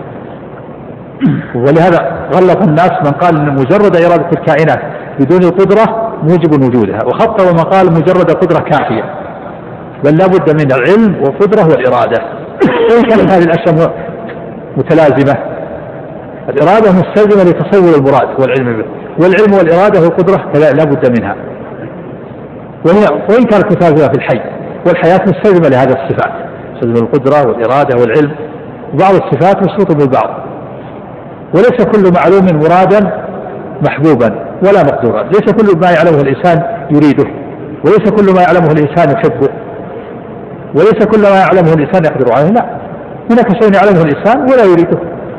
ولهذا غلط الناس من قال ان مجرد إرادة الكائنات بدون القدرة موجب وجودها، وخطأ من قال مجرد قدرة كافية، بل لا بد من العلم والقدرة والإرادة. وإن كانت هذه الأشياء متلازمة، الإرادة مستلزمة لتصور المراد والعلم به، والعلم والإرادة والقدرة لا بد منها. وإن كانت متلازمة في الحي، والحياة مستلزمة لهذه الصفات، مستلزمة القدرة والإرادة والعلم. وبعض الصفات مشروط بالبعض. وليس كل معلوم مرادا محبوبا ولا مقدورا، ليس كل ما يعلمه الإنسان يريده، وليس كل ما يعلمه الإنسان يحبه، وليس كل ما يعلمه الإنسان يقدر عليه. لا، هناك شيء يعلمه الإنسان ولا يريده.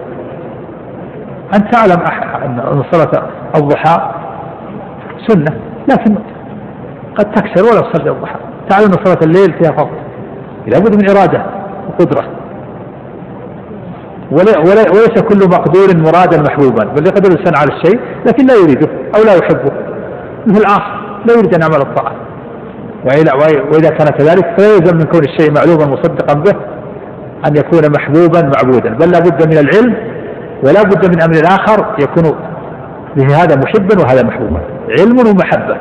أنت تعلم أن صلاة الضحى سنة، لكن قد تكسر ولا تصلي الضحى. تعلم أن صلاة الليل فيها فضل، لا بد من إرادة وقدرة. وليس كل مقدور مرادا محبوبا، بل يقدر الإنسان على الشيء لكن لا يريده أو لا يحبه، مثل العاصي لا يريد أن يعمل الطاعة. وإذا كان كذلك فلا يلزم من كون الشيء معلوما مصدقا به أن يكون محبوبا معبودا، بل لا بد من العلم ولا بد من أمر آخر يكون به هذا محبا وهذا محبوبا، علم ومحبة.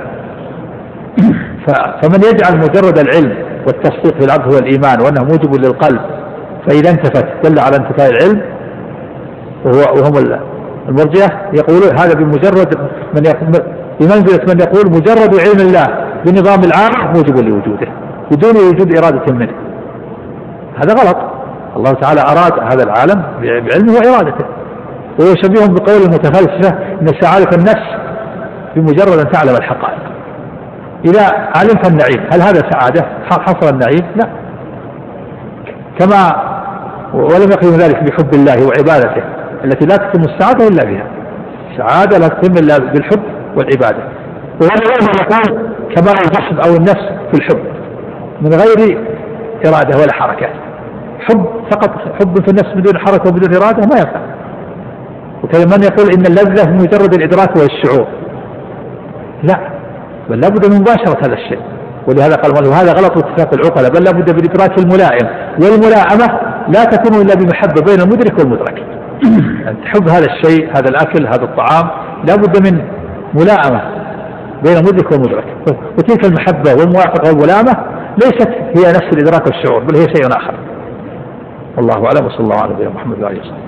فمن يجعل مجرد العلم والتصديق في العبد هو الإيمان وأنه موجب للقلب، فإذا انتفت دل على انتفاء العلم، وهم المرجئة يقولون هذا بمجرد من يقول بمنزلة من يقول مجرد علم الله بنظام العام موجب لوجوده بدون وجود إرادة منه. هذا غلط. الله تعالى أراد هذا العالم بعلمه وإرادته، ويشبههم بقول المتفلسفة إن سعادة النفس بمجرد أن تعلم الحقائق. إذا علمت النعيم هل هذا سعادة حصل النعيم؟ لا. كما ولم يقل ذلك بحب الله وعبادته التي لا تتم السعادة إلا بها. السعادة لا تتم إلا بالحب والعبادة. وهذا يقول كمال الجسم أو النفس في الحب من غير إرادة ولا حركة. حب فقط، حب في النفس بدون حركة وبدون إرادة ما ينفع. وكذا من يقول إن اللذة مجرد الإدراك والشعور، لا، بل لا بد من مباشرة هذا الشيء. ولهذا قال وهذا غلط اتفاق العقلاء، بل لا بد بالإدراك الملائم، والملائمة لا تكون إلا بمحبة بين المدرك والمدرك. أن تحب هذا الشيء، هذا الأكل، هذا الطعام، لا بد من ملائمة بين المدرك والمدرك. وتلك المحبة والموافقة والملائمة ليست هي نفس الإدراك والشعور، بل هي شيء آخر. والله أعلم، وصلى الله على نبينا محمد وعلى آله وصحبه.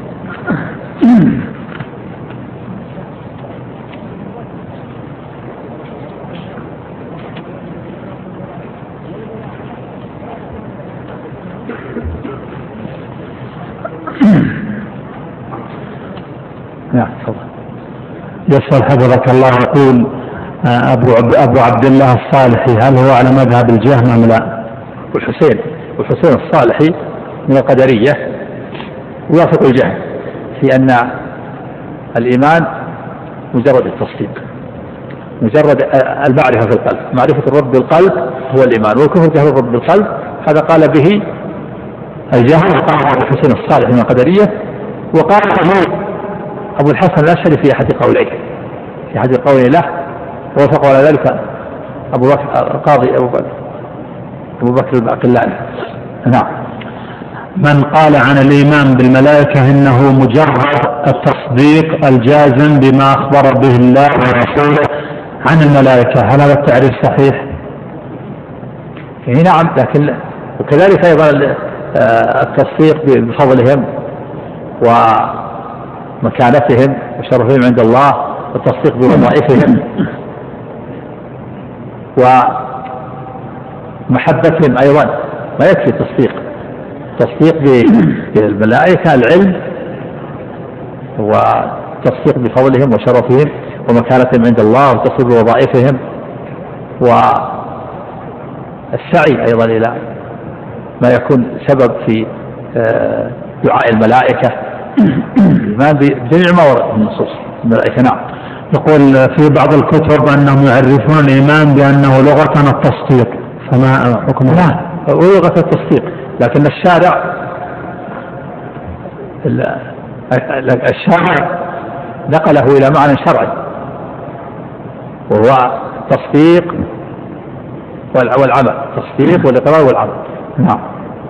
نعم تفضل. يسأل حفظك الله يقول أبو أبو عبد الله الصالحي هل هو على مذهب الجهم أم لا؟ والحسين والحسين الصالحي من القدرية يوافق الجهم في أن الإيمان مجرد التصديق، مجرد المعرفة في القلب، معرفة الرب بالقلب هو الإيمان، والكفر جهل الرب بالقلب هذا قال به الجهم. وقال الحسين الصالحي من القدرية، وقال أبو الحسن الأشعري في أحد قوليه في أحد قوليه له، ووافق على ذلك أبو بكر القاضي أبو بكر أبو بكر الباقلاني. نعم. من قال عن الإيمان بالملائكة إنه مجرد التصديق الجازم بما أخبر به الله ورسوله عن الملائكة، هل هذا التعريف صحيح؟ يعني نعم، لكن وكذلك أيضا التصديق بفضلهم ومكانتهم وشرفهم عند الله، والتصديق بوظائفهم ومحبتهم أيضا ما يكفي التصديق. تصديق بالملائكة العلم، وتصديق بفضلهم وشرفهم ومكانتهم عند الله، وتصديق بوظائفهم، والسعي أيضا إلى ما يكون سبب في دعاء الملائكة، الإيمان بجميع ما ورد من نصوص الملائكة. نعم. يقول في بعض الكتب أنهم يعرفون الإيمان بأنه لغة التصديق، فما حكمه؟ لا، ولغة التصديق، لكن الشارع الشارع نقله إلى معنى شرعي، وهو تصديق والعمل، التصديق والإقرار والعمل. نعم.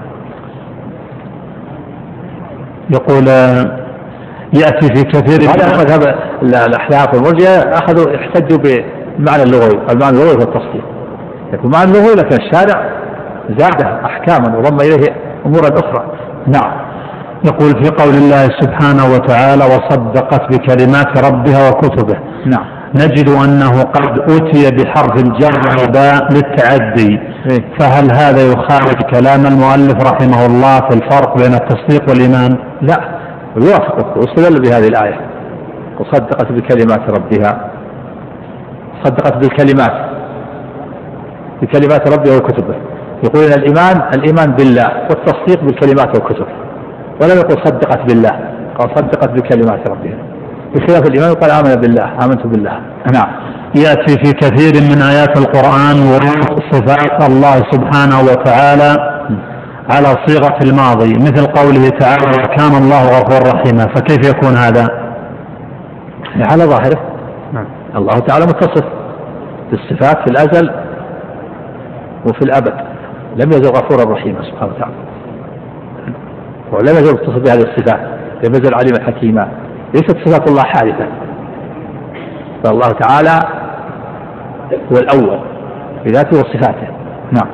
يقول يأتي في كثير هذا مذهب الأحناف والمرجئة، أخذوا احتجوا بالمعنى اللغوي، المعنى اللغوي هو التصديق، يكون المعنى اللغوي، لكن الشارع زاده أحكاما وضم إليه أمورا أخرى. نعم. يقول في قول الله سبحانه وتعالى وصدقت بكلمات ربها وكتبه، نعم، نجد أنه قد أتي بحرف الجر والباء للتعدي، فهل هذا يخالف كلام المؤلف رحمه الله في الفرق بين التصديق والإيمان؟ لا، يوافقه واستدل بهذه الآية وصدقت بكلمات ربها، صدقت بالكلمات بكلمات ربها وكتبه. يقول إن الإيمان الإيمان بالله والتصديق بالكلمات والكتب، ولم يقل صدقت بالله، قال صدقت بكلمات ربها، بخلاف الإيمان قال آمن بالله، آمنت بالله. نعم. يأتي في كثير من آيات القرآن ورود صفات الله سبحانه وتعالى على صيغة الماضي، مثل قوله تعالى وكان الله غفورا رحيما، فكيف يكون هذا؟ على ظاهره. نعم. الله تعالى متصف بالصفات في الأزل وفي الأبد، لم يزل غفورا رحيما سبحانه وتعالى، ولم يزل متصف بهذه الصفات، لم يزل عليما حكيما، ليست صفات الله حادثة، فالله تعالى هو الأول بذاته وصفاته. نعم.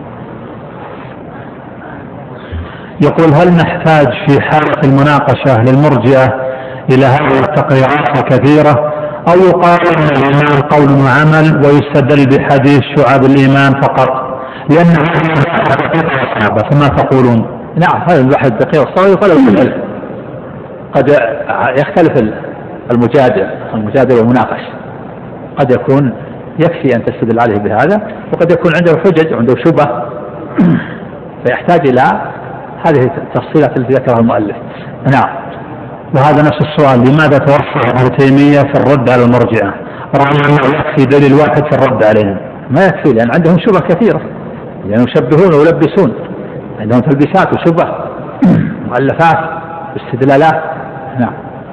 يقول هل نحتاج في حالة المناقشة للمرجئة إلى هذه التقريرات الكثيرة، أو يقال أن الإيمان قول وعمل ويستدل بحديث شعب الإيمان فقط، لأن هذه البحث دقيقة وصعبة، فما تقولون؟ نعم، هذا البحث الدقيق والصعب يقال في العلم، قد يختلف المجادل المجادل والمناقش، قد يكون يكفي أن تستدل عليه بهذا، وقد يكون عنده حجج وعنده شبه فيحتاج إلى هذه التفصيلات التي ذكرها المؤلف. نعم. وهذا نفس السؤال، لماذا توسع ابن تيمية في الرد على المرجئة رغم أنه يكفي دليل واحد في الرد عليهم؟ ما يكفي، لأن عندهم شبه كثيرة، لأنهم يعني يشبهون ويلبسون، عندهم تلبيسات وشبه مؤلفات واستدلالات. نعم.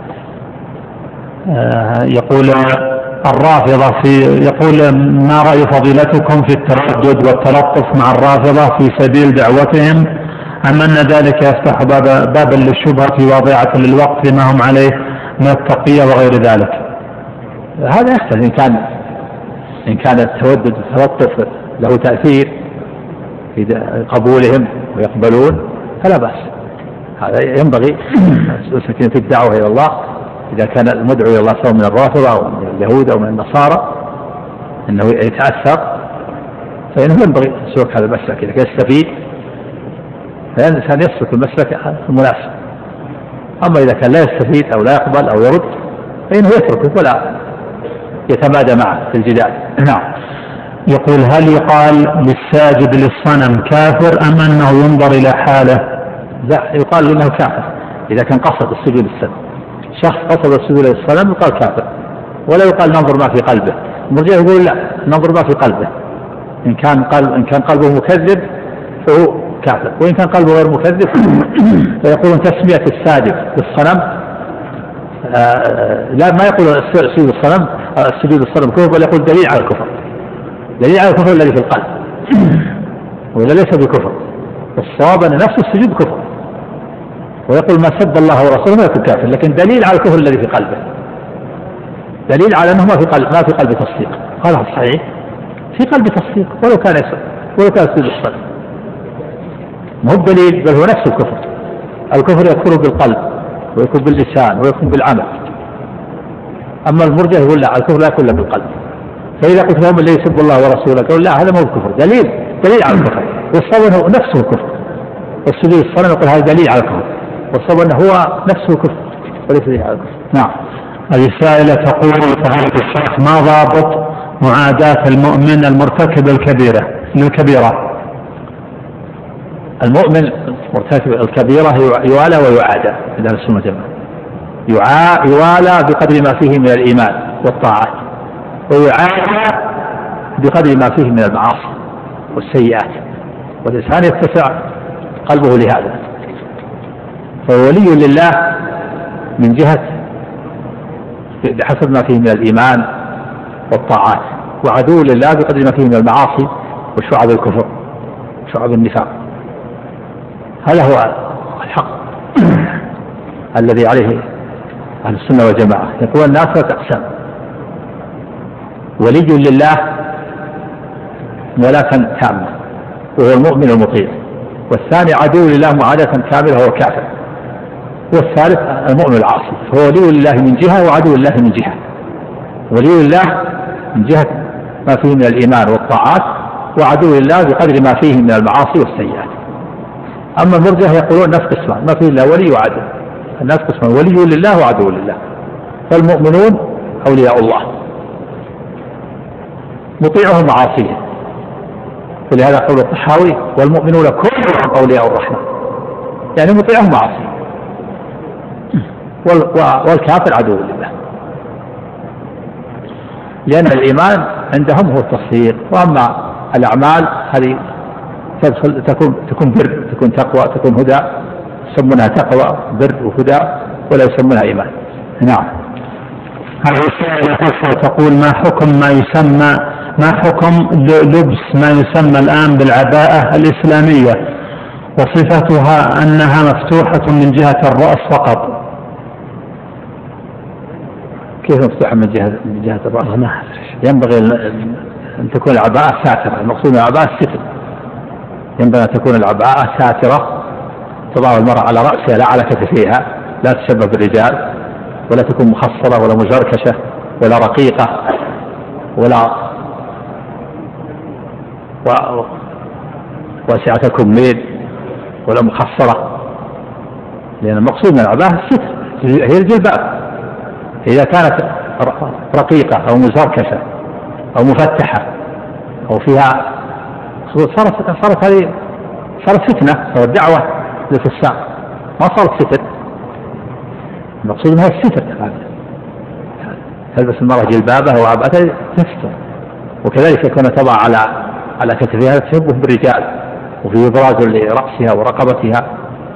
آه يقول الرافضة في يقول ما رأي فضيلتكم في التردد والتلطف مع الرافضة في سبيل دعوتهم، أم أن ذلك يفتح باب بابا للشبهة واضعة للوقت لما هم عليه من التقية وغير ذلك؟ هذا يختلف، إن كان إن كان التودد والتلطف له تأثير في قبولهم ويقبلون فلا بأس، هذا ينبغي سكينة الدعوة إلى الله. إذا كان المدعو إلى الله سواء من الرافضة أو من اليهود أو من النصارى أنه يتأثر، فإنه ينبغي سلوك هذا المسلك، إذا كان يستفيد فإن الإنسان يسلك المسلك المناسب. أما إذا كان لا يستفيد أو لا يقبل أو يرد فإنه يتركه ولا يتمادى معه في الجدال. نعم. يقول هل يقال للساجد للصنم كافر أم أنه ينظر إلى حاله؟ لا، يقال إنه كافر إذا كان قصد السجود للصنم. شخص قصد السجود للصنم يقال كافر، ولا يقال ننظر ما في قلبه. المرجئة يقول لا، ننظر ما في قلبه، إن كان قلب إن كان قلبه مكذب فهو كافر، وإن كان قلبه غير مكذب فيقولون تسمية الساجد للصنم آه لا ما يقول السجود للصنم السجود للصنم كفر، بل يقول دليل على الكفر، دليل على الكفر الذي في القلب، وإذا ليس بكفر. الصواب أن نفس السجود كفر، ويقول ما سب الله ورسوله ما يكون كافر، لكن دليل على الكفر الذي في قلبه، دليل على أنه ما في قلب ما في قلب تصديق. هذا صحيح، في قلب تصديق ولو كان يسب ولو كان سجود الصنم، ما هو دليل، بل هو نفس الكفر. الكفر يكون بالقلب ويكون باللسان ويكون بالعمل. أما المرجئة يقول لا، الكفر لا يكون بالقلب. فإذا قلت لهم اللي يسب الله ورسوله قالوا لا، هذا ما هو الكفر، دليل دليل على الكفر، والصواب هو نفسه الكفر. والسجود الصنم يقول هذا دليل على الكفر، والصواب أنه هو نفسه الكفر وليس دليل على الكفر. نعم. السائلة تقول فضيلة الشيخ ما ضابط معاداة المؤمن المرتكب الكبيرة للكبيرة؟ المؤمن مرتكب الكبيرة يوالى ويعادى عند أهل السنة والجماعة، يوالى بقدر ما فيه من الإيمان والطاعات، ويعادى بقدر ما فيه من المعاصي والسيئات، والإنسان يتسع قلبه لهذا، فهو ولي لله من جهة بحسب ما فيه من الإيمان والطاعات، وعدو لله بقدر ما فيه من المعاصي وشعب الكفر وشعب النفاق. هذا هو الحق الذي عليه أهل السنة والجماعة. يقول الناس ثلاثة أقسام: ولي لله ولاة تامة وهو المؤمن المطيع، والثاني عدو لله معاداة كاملة وهو كافر، والثالث المؤمن العاصي. فهو ولي لله من جهة وعدو لله من جهة. ولي لله من جهة ما فيه من الإيمان والطاعات، وعدو لله بقدر ما فيه من المعاصي والسيئات. أما المرجئة يقولون الناس قسمان، ما فيه إلا ولي وعدو. الناس قسمان: ولي لله وعدو لله. فالمؤمنون أولياء الله مطيعهم معاصيه، ولهذا قول الطحاوي: والمؤمنون كلهم أولياء الرحمن، يعني مطيعهم معاصيه، والكافر عدو لله. لأن الإيمان عندهم هو التصديق، وأما الأعمال هذه تدخل تكون تكون بر، تكون تقوى، تكون هدى، يسمونها تقوى بر وهدى ولا يسمونها إيمان. نعم. هذه السائلة تقول: ما حكم ما يسمى ما حكم لبس ما يسمى الآن بالعباءة الإسلامية، وصفتها أنها مفتوحة من جهة الرأس فقط؟ كيف مفتوحة من جهة من جهة الرأس؟ ينبغي أن تكون العباءة ساترة. المقصود من العباءة الستر. ينبغي أن تكون العباءة ساترة، تضع المرأة على رأسها لا على كتفيها، لا تشبه بالرجال، ولا تكون مخصرة ولا مزركشة ولا رقيقة ولا واسعة الكمين ولا مخصرة، لأن المقصود من العباءة الستر، هي الجلباب. إذا كانت رقيقة أو مزركشة أو مفتحة أو فيها صارت صارت هذه صارت فتنة، صارت دعوة للفساق، ما صارت ستر. المقصود منها الستر. تلبس المرأة جلبابها وعباءتها تستر، وكذلك يكون تضع على على كتفها تشبه بالرجال، وفي إبراز لرأسها ورقبتها.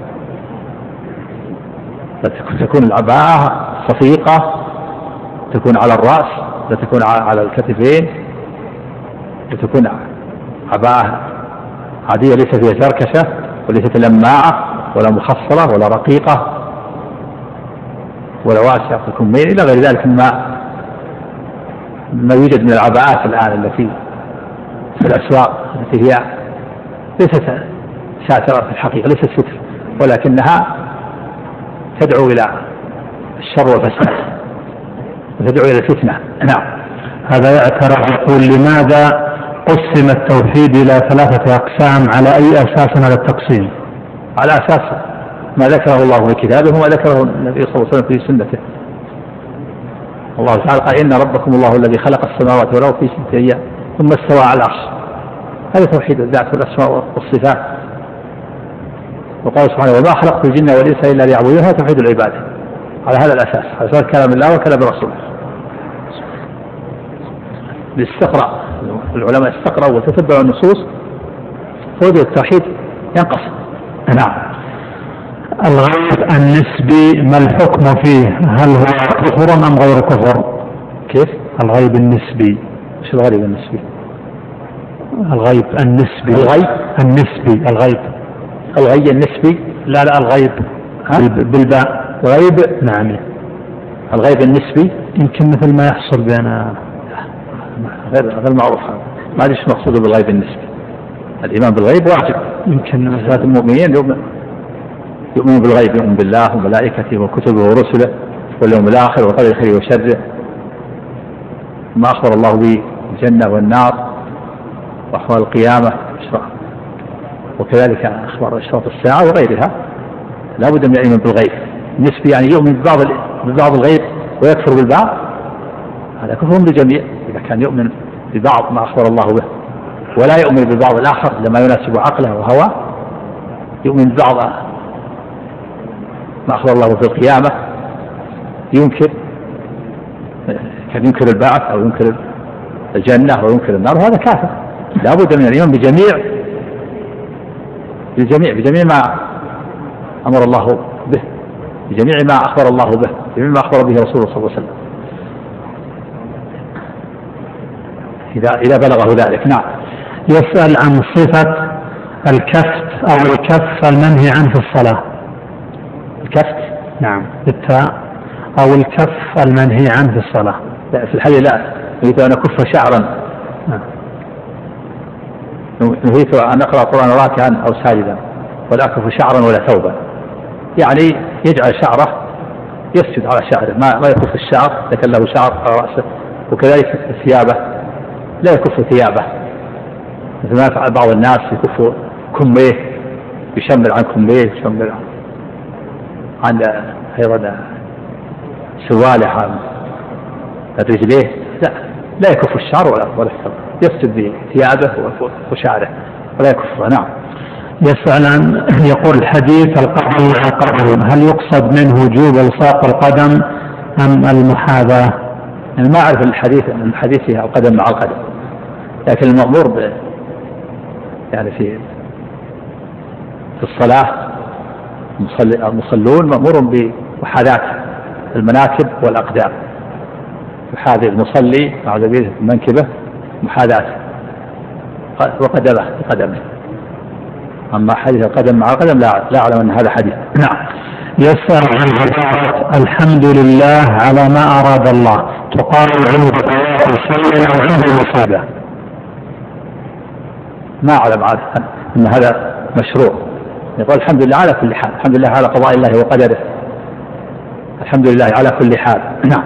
فتكون العباءة صفيقة، تكون على الرأس، لا تكون على الكتفين، وتكون عباءة عادية ليس فيها زركشة وليست لماعة ولا مخصرة ولا رقيقة ولا واسعة في الكمين إلى غير ذلك ما ما يوجد من العباءات الآن التي في الأسواق، التي هي ليست ساترة في الحقيقة، ليست ستر، ولكنها تدعو إلى الشر والفساد وتدعو إلى الفتنة. نعم. هذا يعترض يقول: لماذا قسم التوحيد إلى ثلاثة أقسام؟ على أي أساس هذا التقسيم؟ على أساس ما ذكره الله في كتابه وما ذكره النبي صلى الله عليه وسلم في سنته. الله تعالى قال: إن ربكم الله الذي خلق السماوات والأرض في ستة أيام ثم استوى على العرش. هذا توحيد الذات والأسماء والصفات. وقال سبحانه: وما خلقت الجن والإنس إلا ليعبدون. هذا توحيد العبادة على هذا الأساس، على أساس كلام الله وكلام رسوله. الاستقراء، العلماء استقرأوا وتتبعوا النصوص، فوجد التوحيد ينقسم. نعم. الغيب النسبي ما الحكم فيه؟ هل هو كفر أم غير كفر؟ كيف؟ الغيب النسبي. ايش الغيب النسبي؟ الغيب النسبي. الغيب النسبي. الغيب الغيب النسبي. لا لا الغيب بالباء. غيب. نعم. الغيب النسبي يمكن مثل ما يحصل بين غير غير معروف. ما ادري ايش مقصوده بالغيب النسبي. الايمان بالغيب واجب. يمكن مثلا المؤمنين يؤمن يؤمن بالغيب، يؤمن بالله وملائكته وكتبه ورسله واليوم الاخر وقدر خيره وشره، ما اخبر الله به الجنه والنار واحوال القيامه، وكذلك اخبار اشراط الساعه وغيرها. لا بد من الايمان بالغيب النسبي، يعني يؤمن ببعض ببعض الغيب ويكفر بالبعض. هذا كفر بالجميع اذا كان يؤمن ببعض ما اخبر الله به ولا يؤمن بالبعض الاخر لما يناسب عقله وهواه. يؤمن ببعض ما اخبر الله في القيامه، ينكر كان ينكر البعث او ينكر الجنه او ينكر النار، وهذا كافر. لا بد من الايمان بجميع بجميع بجميع ما امر الله به، بجميع ما اخبر الله به، بجميع ما اخبر به رسوله صلى الله عليه وسلم اذا اذا بلغه ذلك. نعم. يسأل عن صفة الكفت أو الكف المنهي عنه في الصلاة. الكفت نعم بالتاء، أو الكف المنهي عنه في الصلاة. لا في الحديث لا، نهيت أن أكف شعرا، نعم. نهيت أن أقرأ القرآن راكعا أو ساجدا ولا أكف شعرا ولا ثوبا، يعني يجعل شعره يسجد على شعره، ما ما يكف الشعر لكن له شعر على رأسه. وكذلك ثيابه لا يكف ثيابه مثل ما يفعل بعض الناس، يكف كميه، يشمل عن كميه، يشمل عن أيضا سواله عن رجليه، لا لا يكف الشعر ولا ولا الثوب، يسجد بثيابه وشعره ولا يكفه. نعم. يسأل عن يقول الحديث القدم مع القدم، هل يقصد منه وجوب الصاق القدم أم المحاذاة؟ يعني ما أعرف الحديث من الحديث فيها القدم مع القدم، لكن المأمور ب يعني في في الصلاة المصلون مأمور بمحاذاة المناكب والأقدام، يحاذي المصلي مع ذبيحة منكبه محاذاة وقدمه بقدمه. أما حديث القدم مع القدم لا لا أعلم أن هذا حديث. نعم. يسأل عن عبارة الحمد لله على ما أراد الله، تقال عند قراءة الصلاة أو عند المصابة؟ ما أعلم أن هذا مشروع. يقول الحمد لله على كل حال، الحمد لله على قضاء الله وقدره، الحمد لله على كل حال. نعم.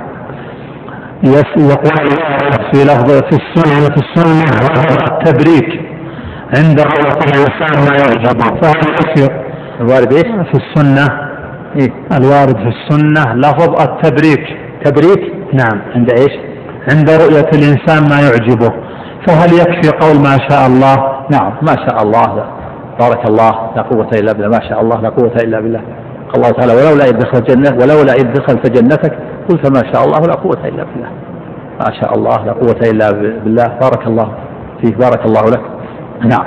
يقول في لفظ في السنة في السنة التبريك عند رؤية الإنسان ما يعجبه، فهل يكفي؟ الوارد إيش؟ في السنة إيه؟ الوارد في السنة لفظ التبريك. تبريك؟ نعم. عند إيش؟ عند رؤية الإنسان ما يعجبه، فهل يكفي قول ما شاء الله؟ نعم ما شاء الله لا. بارك الله لا قوة إلا بالله، ما شاء الله لا قوة إلا بالله. قال الله تعالى ولولا إذ دخلت الجنة ولولا إذ دخلت جنتك قلت ما شاء الله لا قوة إلا بالله، ما شاء الله لا قوة إلا بالله، بارك الله فيك، بارك الله لك. نعم.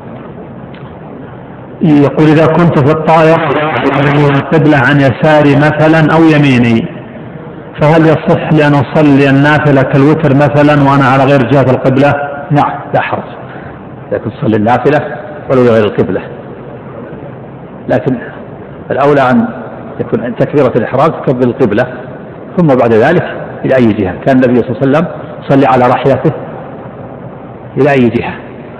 يقول إذا كنت في الطائرة القبلة عن يساري مثلا أو يميني، فهل يصح لأن أصلي النافلة كالوتر مثلا وأنا على غير جهة القبلة؟ نعم لا حرج، لكن تصلي النافلة ولو غير القبلة، لكن الأولى أن يكون تكبيرة الإحرام تكبر القبلة ثم بعد ذلك إلى أي جهة. كان النبي صلى الله عليه وسلم صلي على راحلته إلى أي جهة،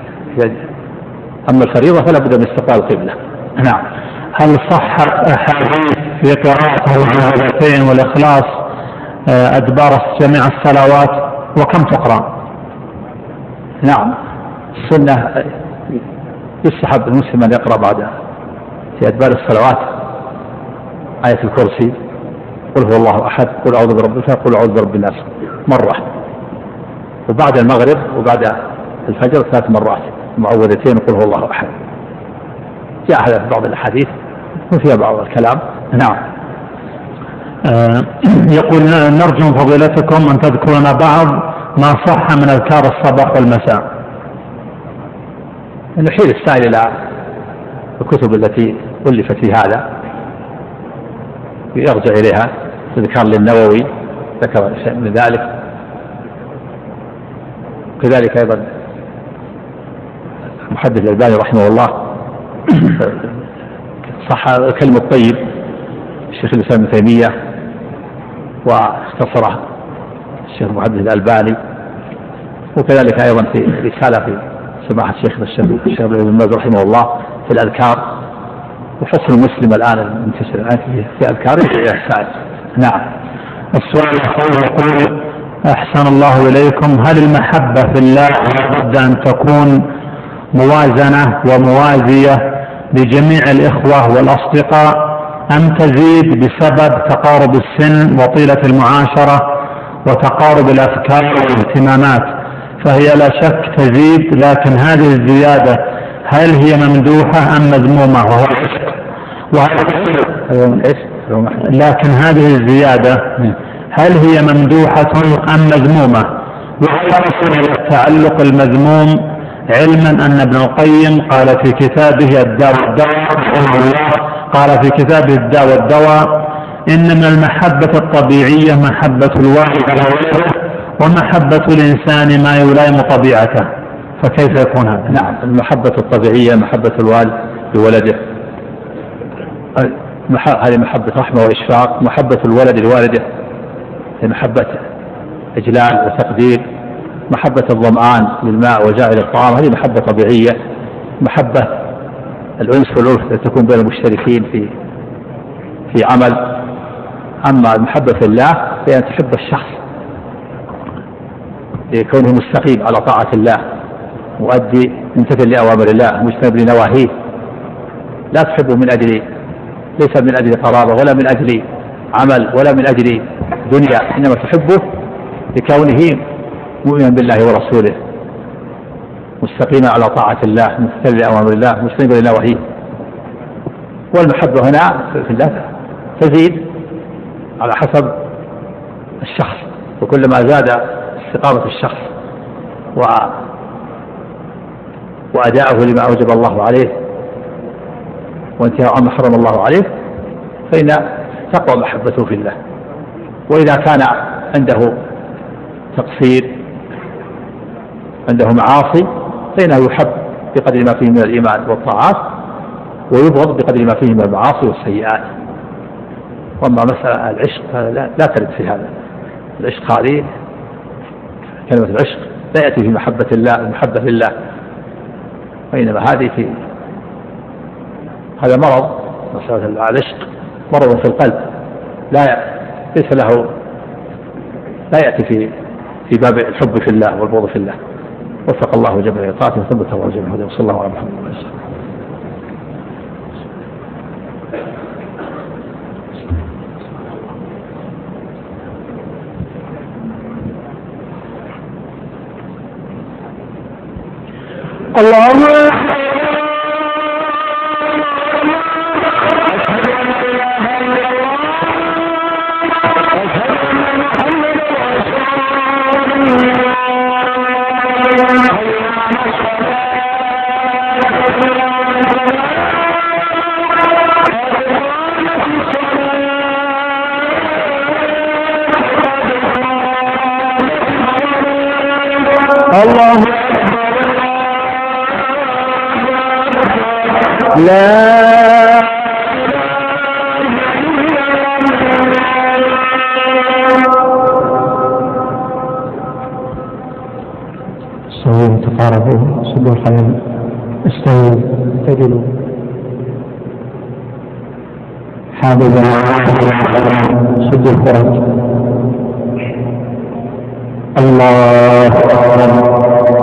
أما الفريضة فلا بد من استقبال القبلة. نعم. هل صحت أحاديث في قراءة العوذتين والإخلاص أدبار جميع الصلوات، وكم تقرأ؟ نعم السنة يستحب المسلم أن يقرأ بعد في أدبار الصلوات آية الكرسي، قل هو الله أحد، قل أعوذ برب الفلق، قل أعوذ برب الناس مرة، وبعد المغرب وبعد الفجر ثلاث مرات معوذتين وقل هو الله أحد. جاء هذا في بعض الأحاديث وفيها بعض الكلام. نعم. آه يقول نرجو من فضيلتكم أن تذكرنا بعض ما صح من أذكار الصباح والمساء. نحيل السائل إلى الكتب التي ألفت في هذا يرجع إليها، تذكر للنووي ذكر شيء من ذلك، كذلك أيضا المحدث الألباني رحمه الله صح الكلم الطيب الشيخ الإسلام ابن تيمية، واختصره الشيخ المحدث الألباني، وكذلك أيضا في رسالة في سماحة الشيخ الشيخ ابن باز رحمه الله في الأذكار، وحصن مسلم الآن المنتشر الآن في أذكار السائل. نعم. السؤال الأخير يقول أحسن الله إليكم، هل المحبة في الله لابد أن تكون موازنة وموازية لجميع الإخوة والأصدقاء، أم تزيد بسبب تقارب السن وطيلة المعاشرة وتقارب الأفكار والاهتمامات؟ فهي لا شك تزيد، لكن هذه الزيادة هل هي ممدوحة أم مذمومة؟ وهو لكن هذه الزيادة هل هي ممدوحة أم مذمومة؟ وهل تصل إلى التعلق المذموم، علما أن ابن القيم قال في كتابه الداء والدواء قال في كتابه الداء والدواء إن من المحبة الطبيعية محبة الوالد لولده، ومحبة الإنسان ما يلائم طبيعته، فكيف يكون هذا؟ نعم، المحبة الطبيعية محبة الوالد لولده، هذه محبة رحمة وإشفاق. محبة الولد لوالده هي محبة إجلال وتقدير. محبة الظمآن للماء وجائل الطعام هذه محبة طبيعية. محبة الأنس والألفة تكون بين المشتركين في في عمل. أما المحبة في الله هي أن تحب الشخص لكونه مستقيم على طاعة الله، مؤدي ممتثل لأوامر الله، مجتنب لنواهيه. لا تحبه من أجل، ليس من أجل قرابة ولا من أجل عمل ولا من أجل دنيا، إنما تحبه لكونه مؤمنا بالله ورسوله، مستقيما على طاعة الله، ممتثل لأوامر الله، مجتنب لنواهيه. والمحبة هنا في الله تزيد على حسب الشخص، وكلما زاد استقامة الشخص و وأداءه لما أوجب الله عليه وانتهاء عما حرم الله عليه فإن تقوى محبته في الله. وإذا كان عنده تقصير، عنده معاصي، فإنه يحب بقدر ما فيه من الإيمان والطاعات، ويبغض بقدر ما فيه من المعاصي والسيئات. وأما مسألة العشق لا, لا ترد في هذا. العشق هذه كلمة العشق لا يأتي في محبة الله، المحبة لله، وإنما هذه في هذا مرض. مسألة العشق مرض في القلب، لا ليس له، لا يأتي في في باب الحب في الله والبغض في الله. وفق الله جميع طاعته وثبته الله جميع هداه، وصلى الله على محمد وعلى آله وصحبه. الله الله لا استووا تقاربوا سدوا الخيل، استووا اعتدلوا، حافظوا سدوا الفرج. الله أكبر.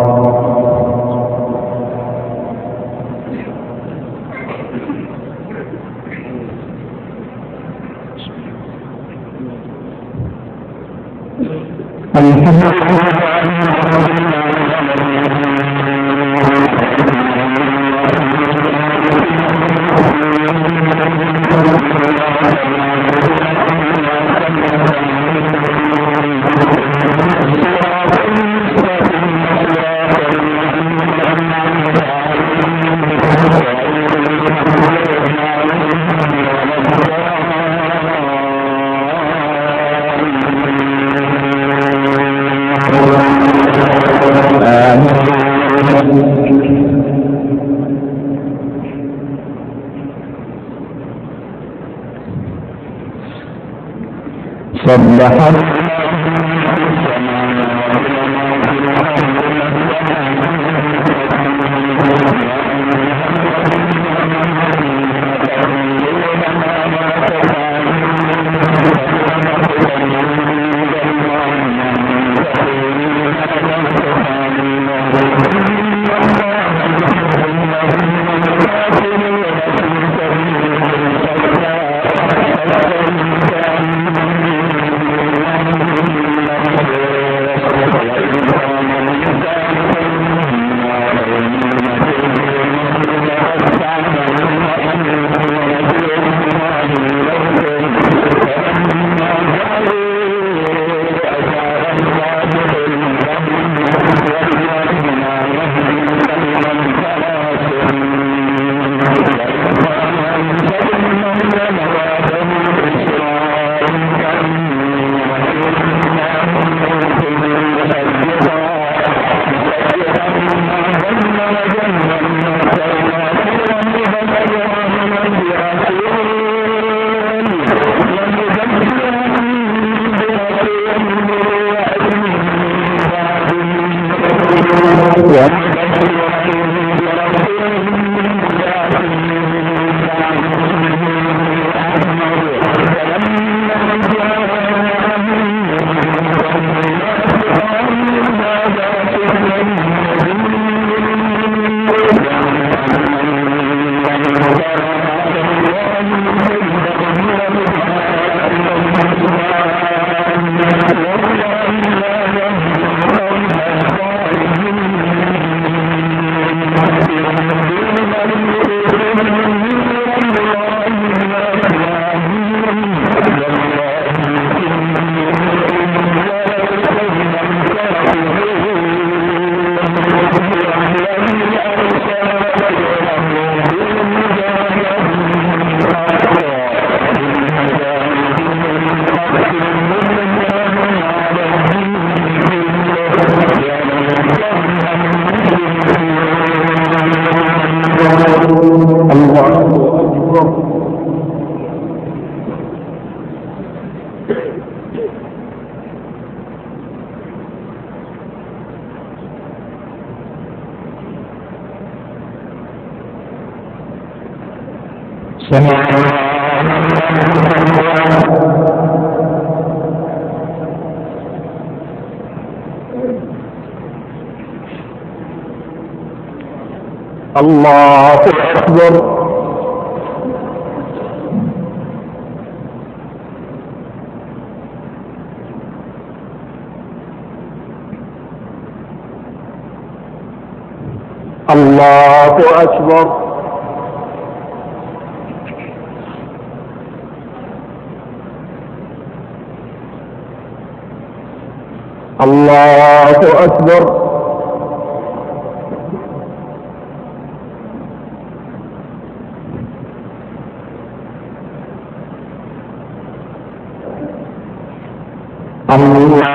سبح سمع الله أكبر. الله أكبر. الله أكبر. الله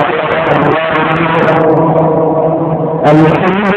الحمد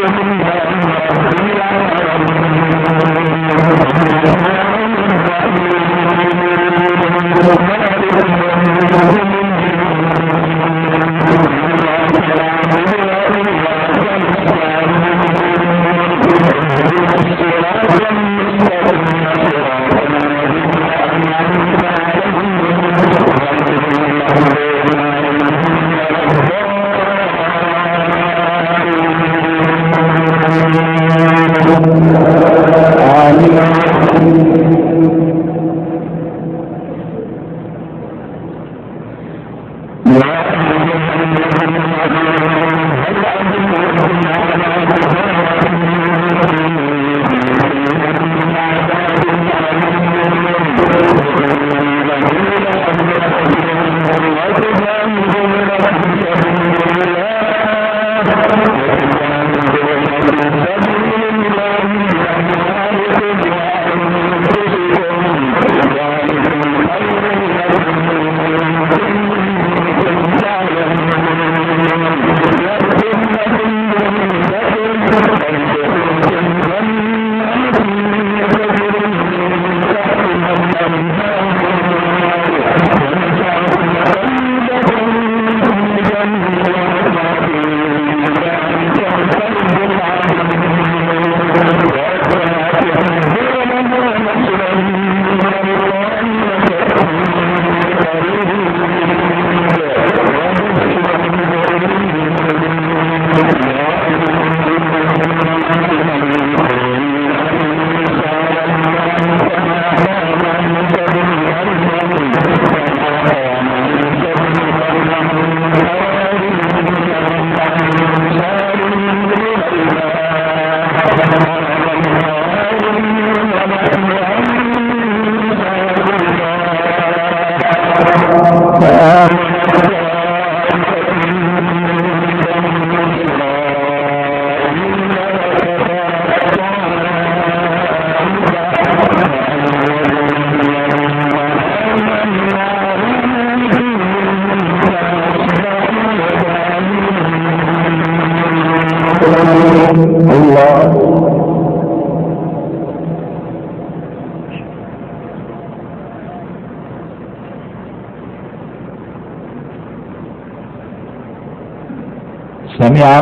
سمع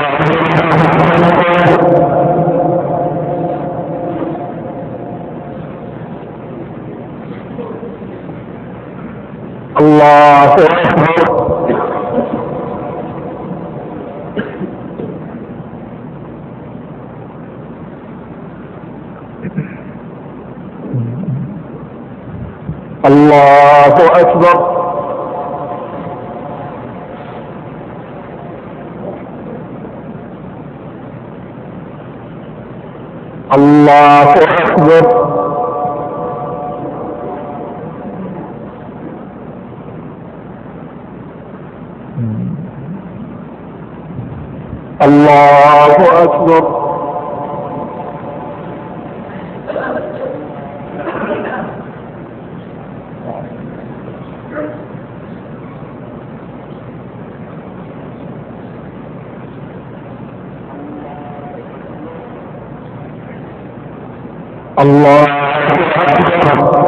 الله أكبر. الله أكبر. الله أكبر. الله أكبر. الله أكبر.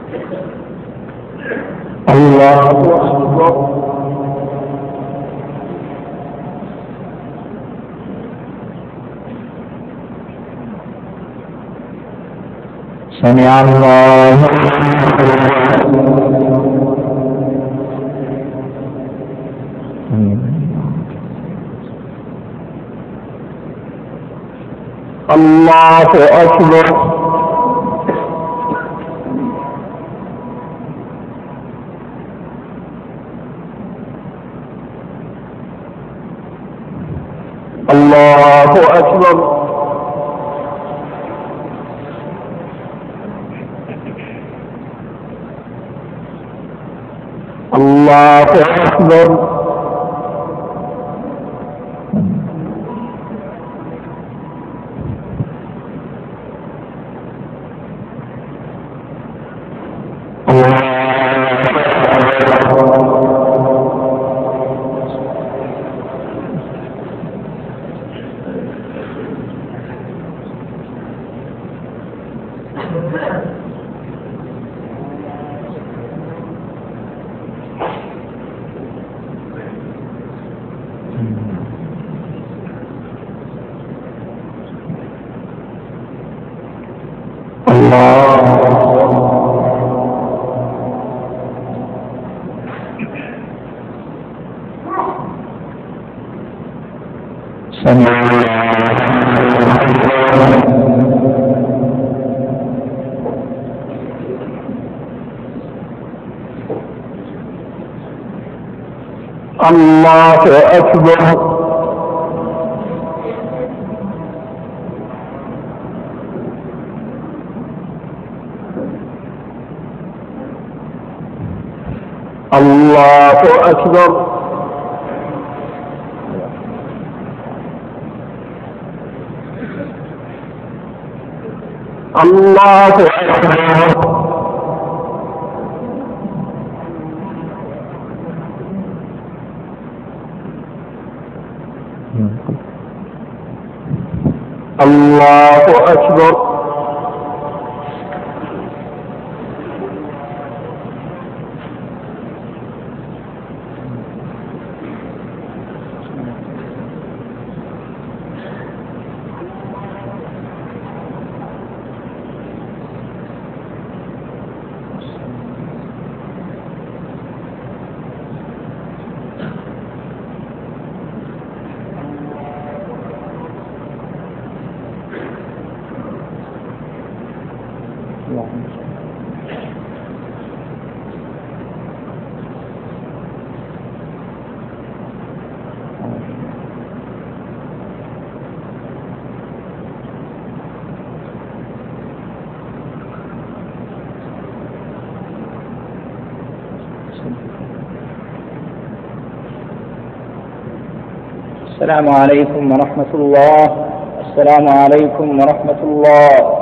الله أكبر. سمع الله الله أكبر. الله أكبر. الله أكبر. الله أكبر. الله أكبر. الله أكبر. الله أكبر. السلام عليكم ورحمة الله. السلام عليكم ورحمة الله.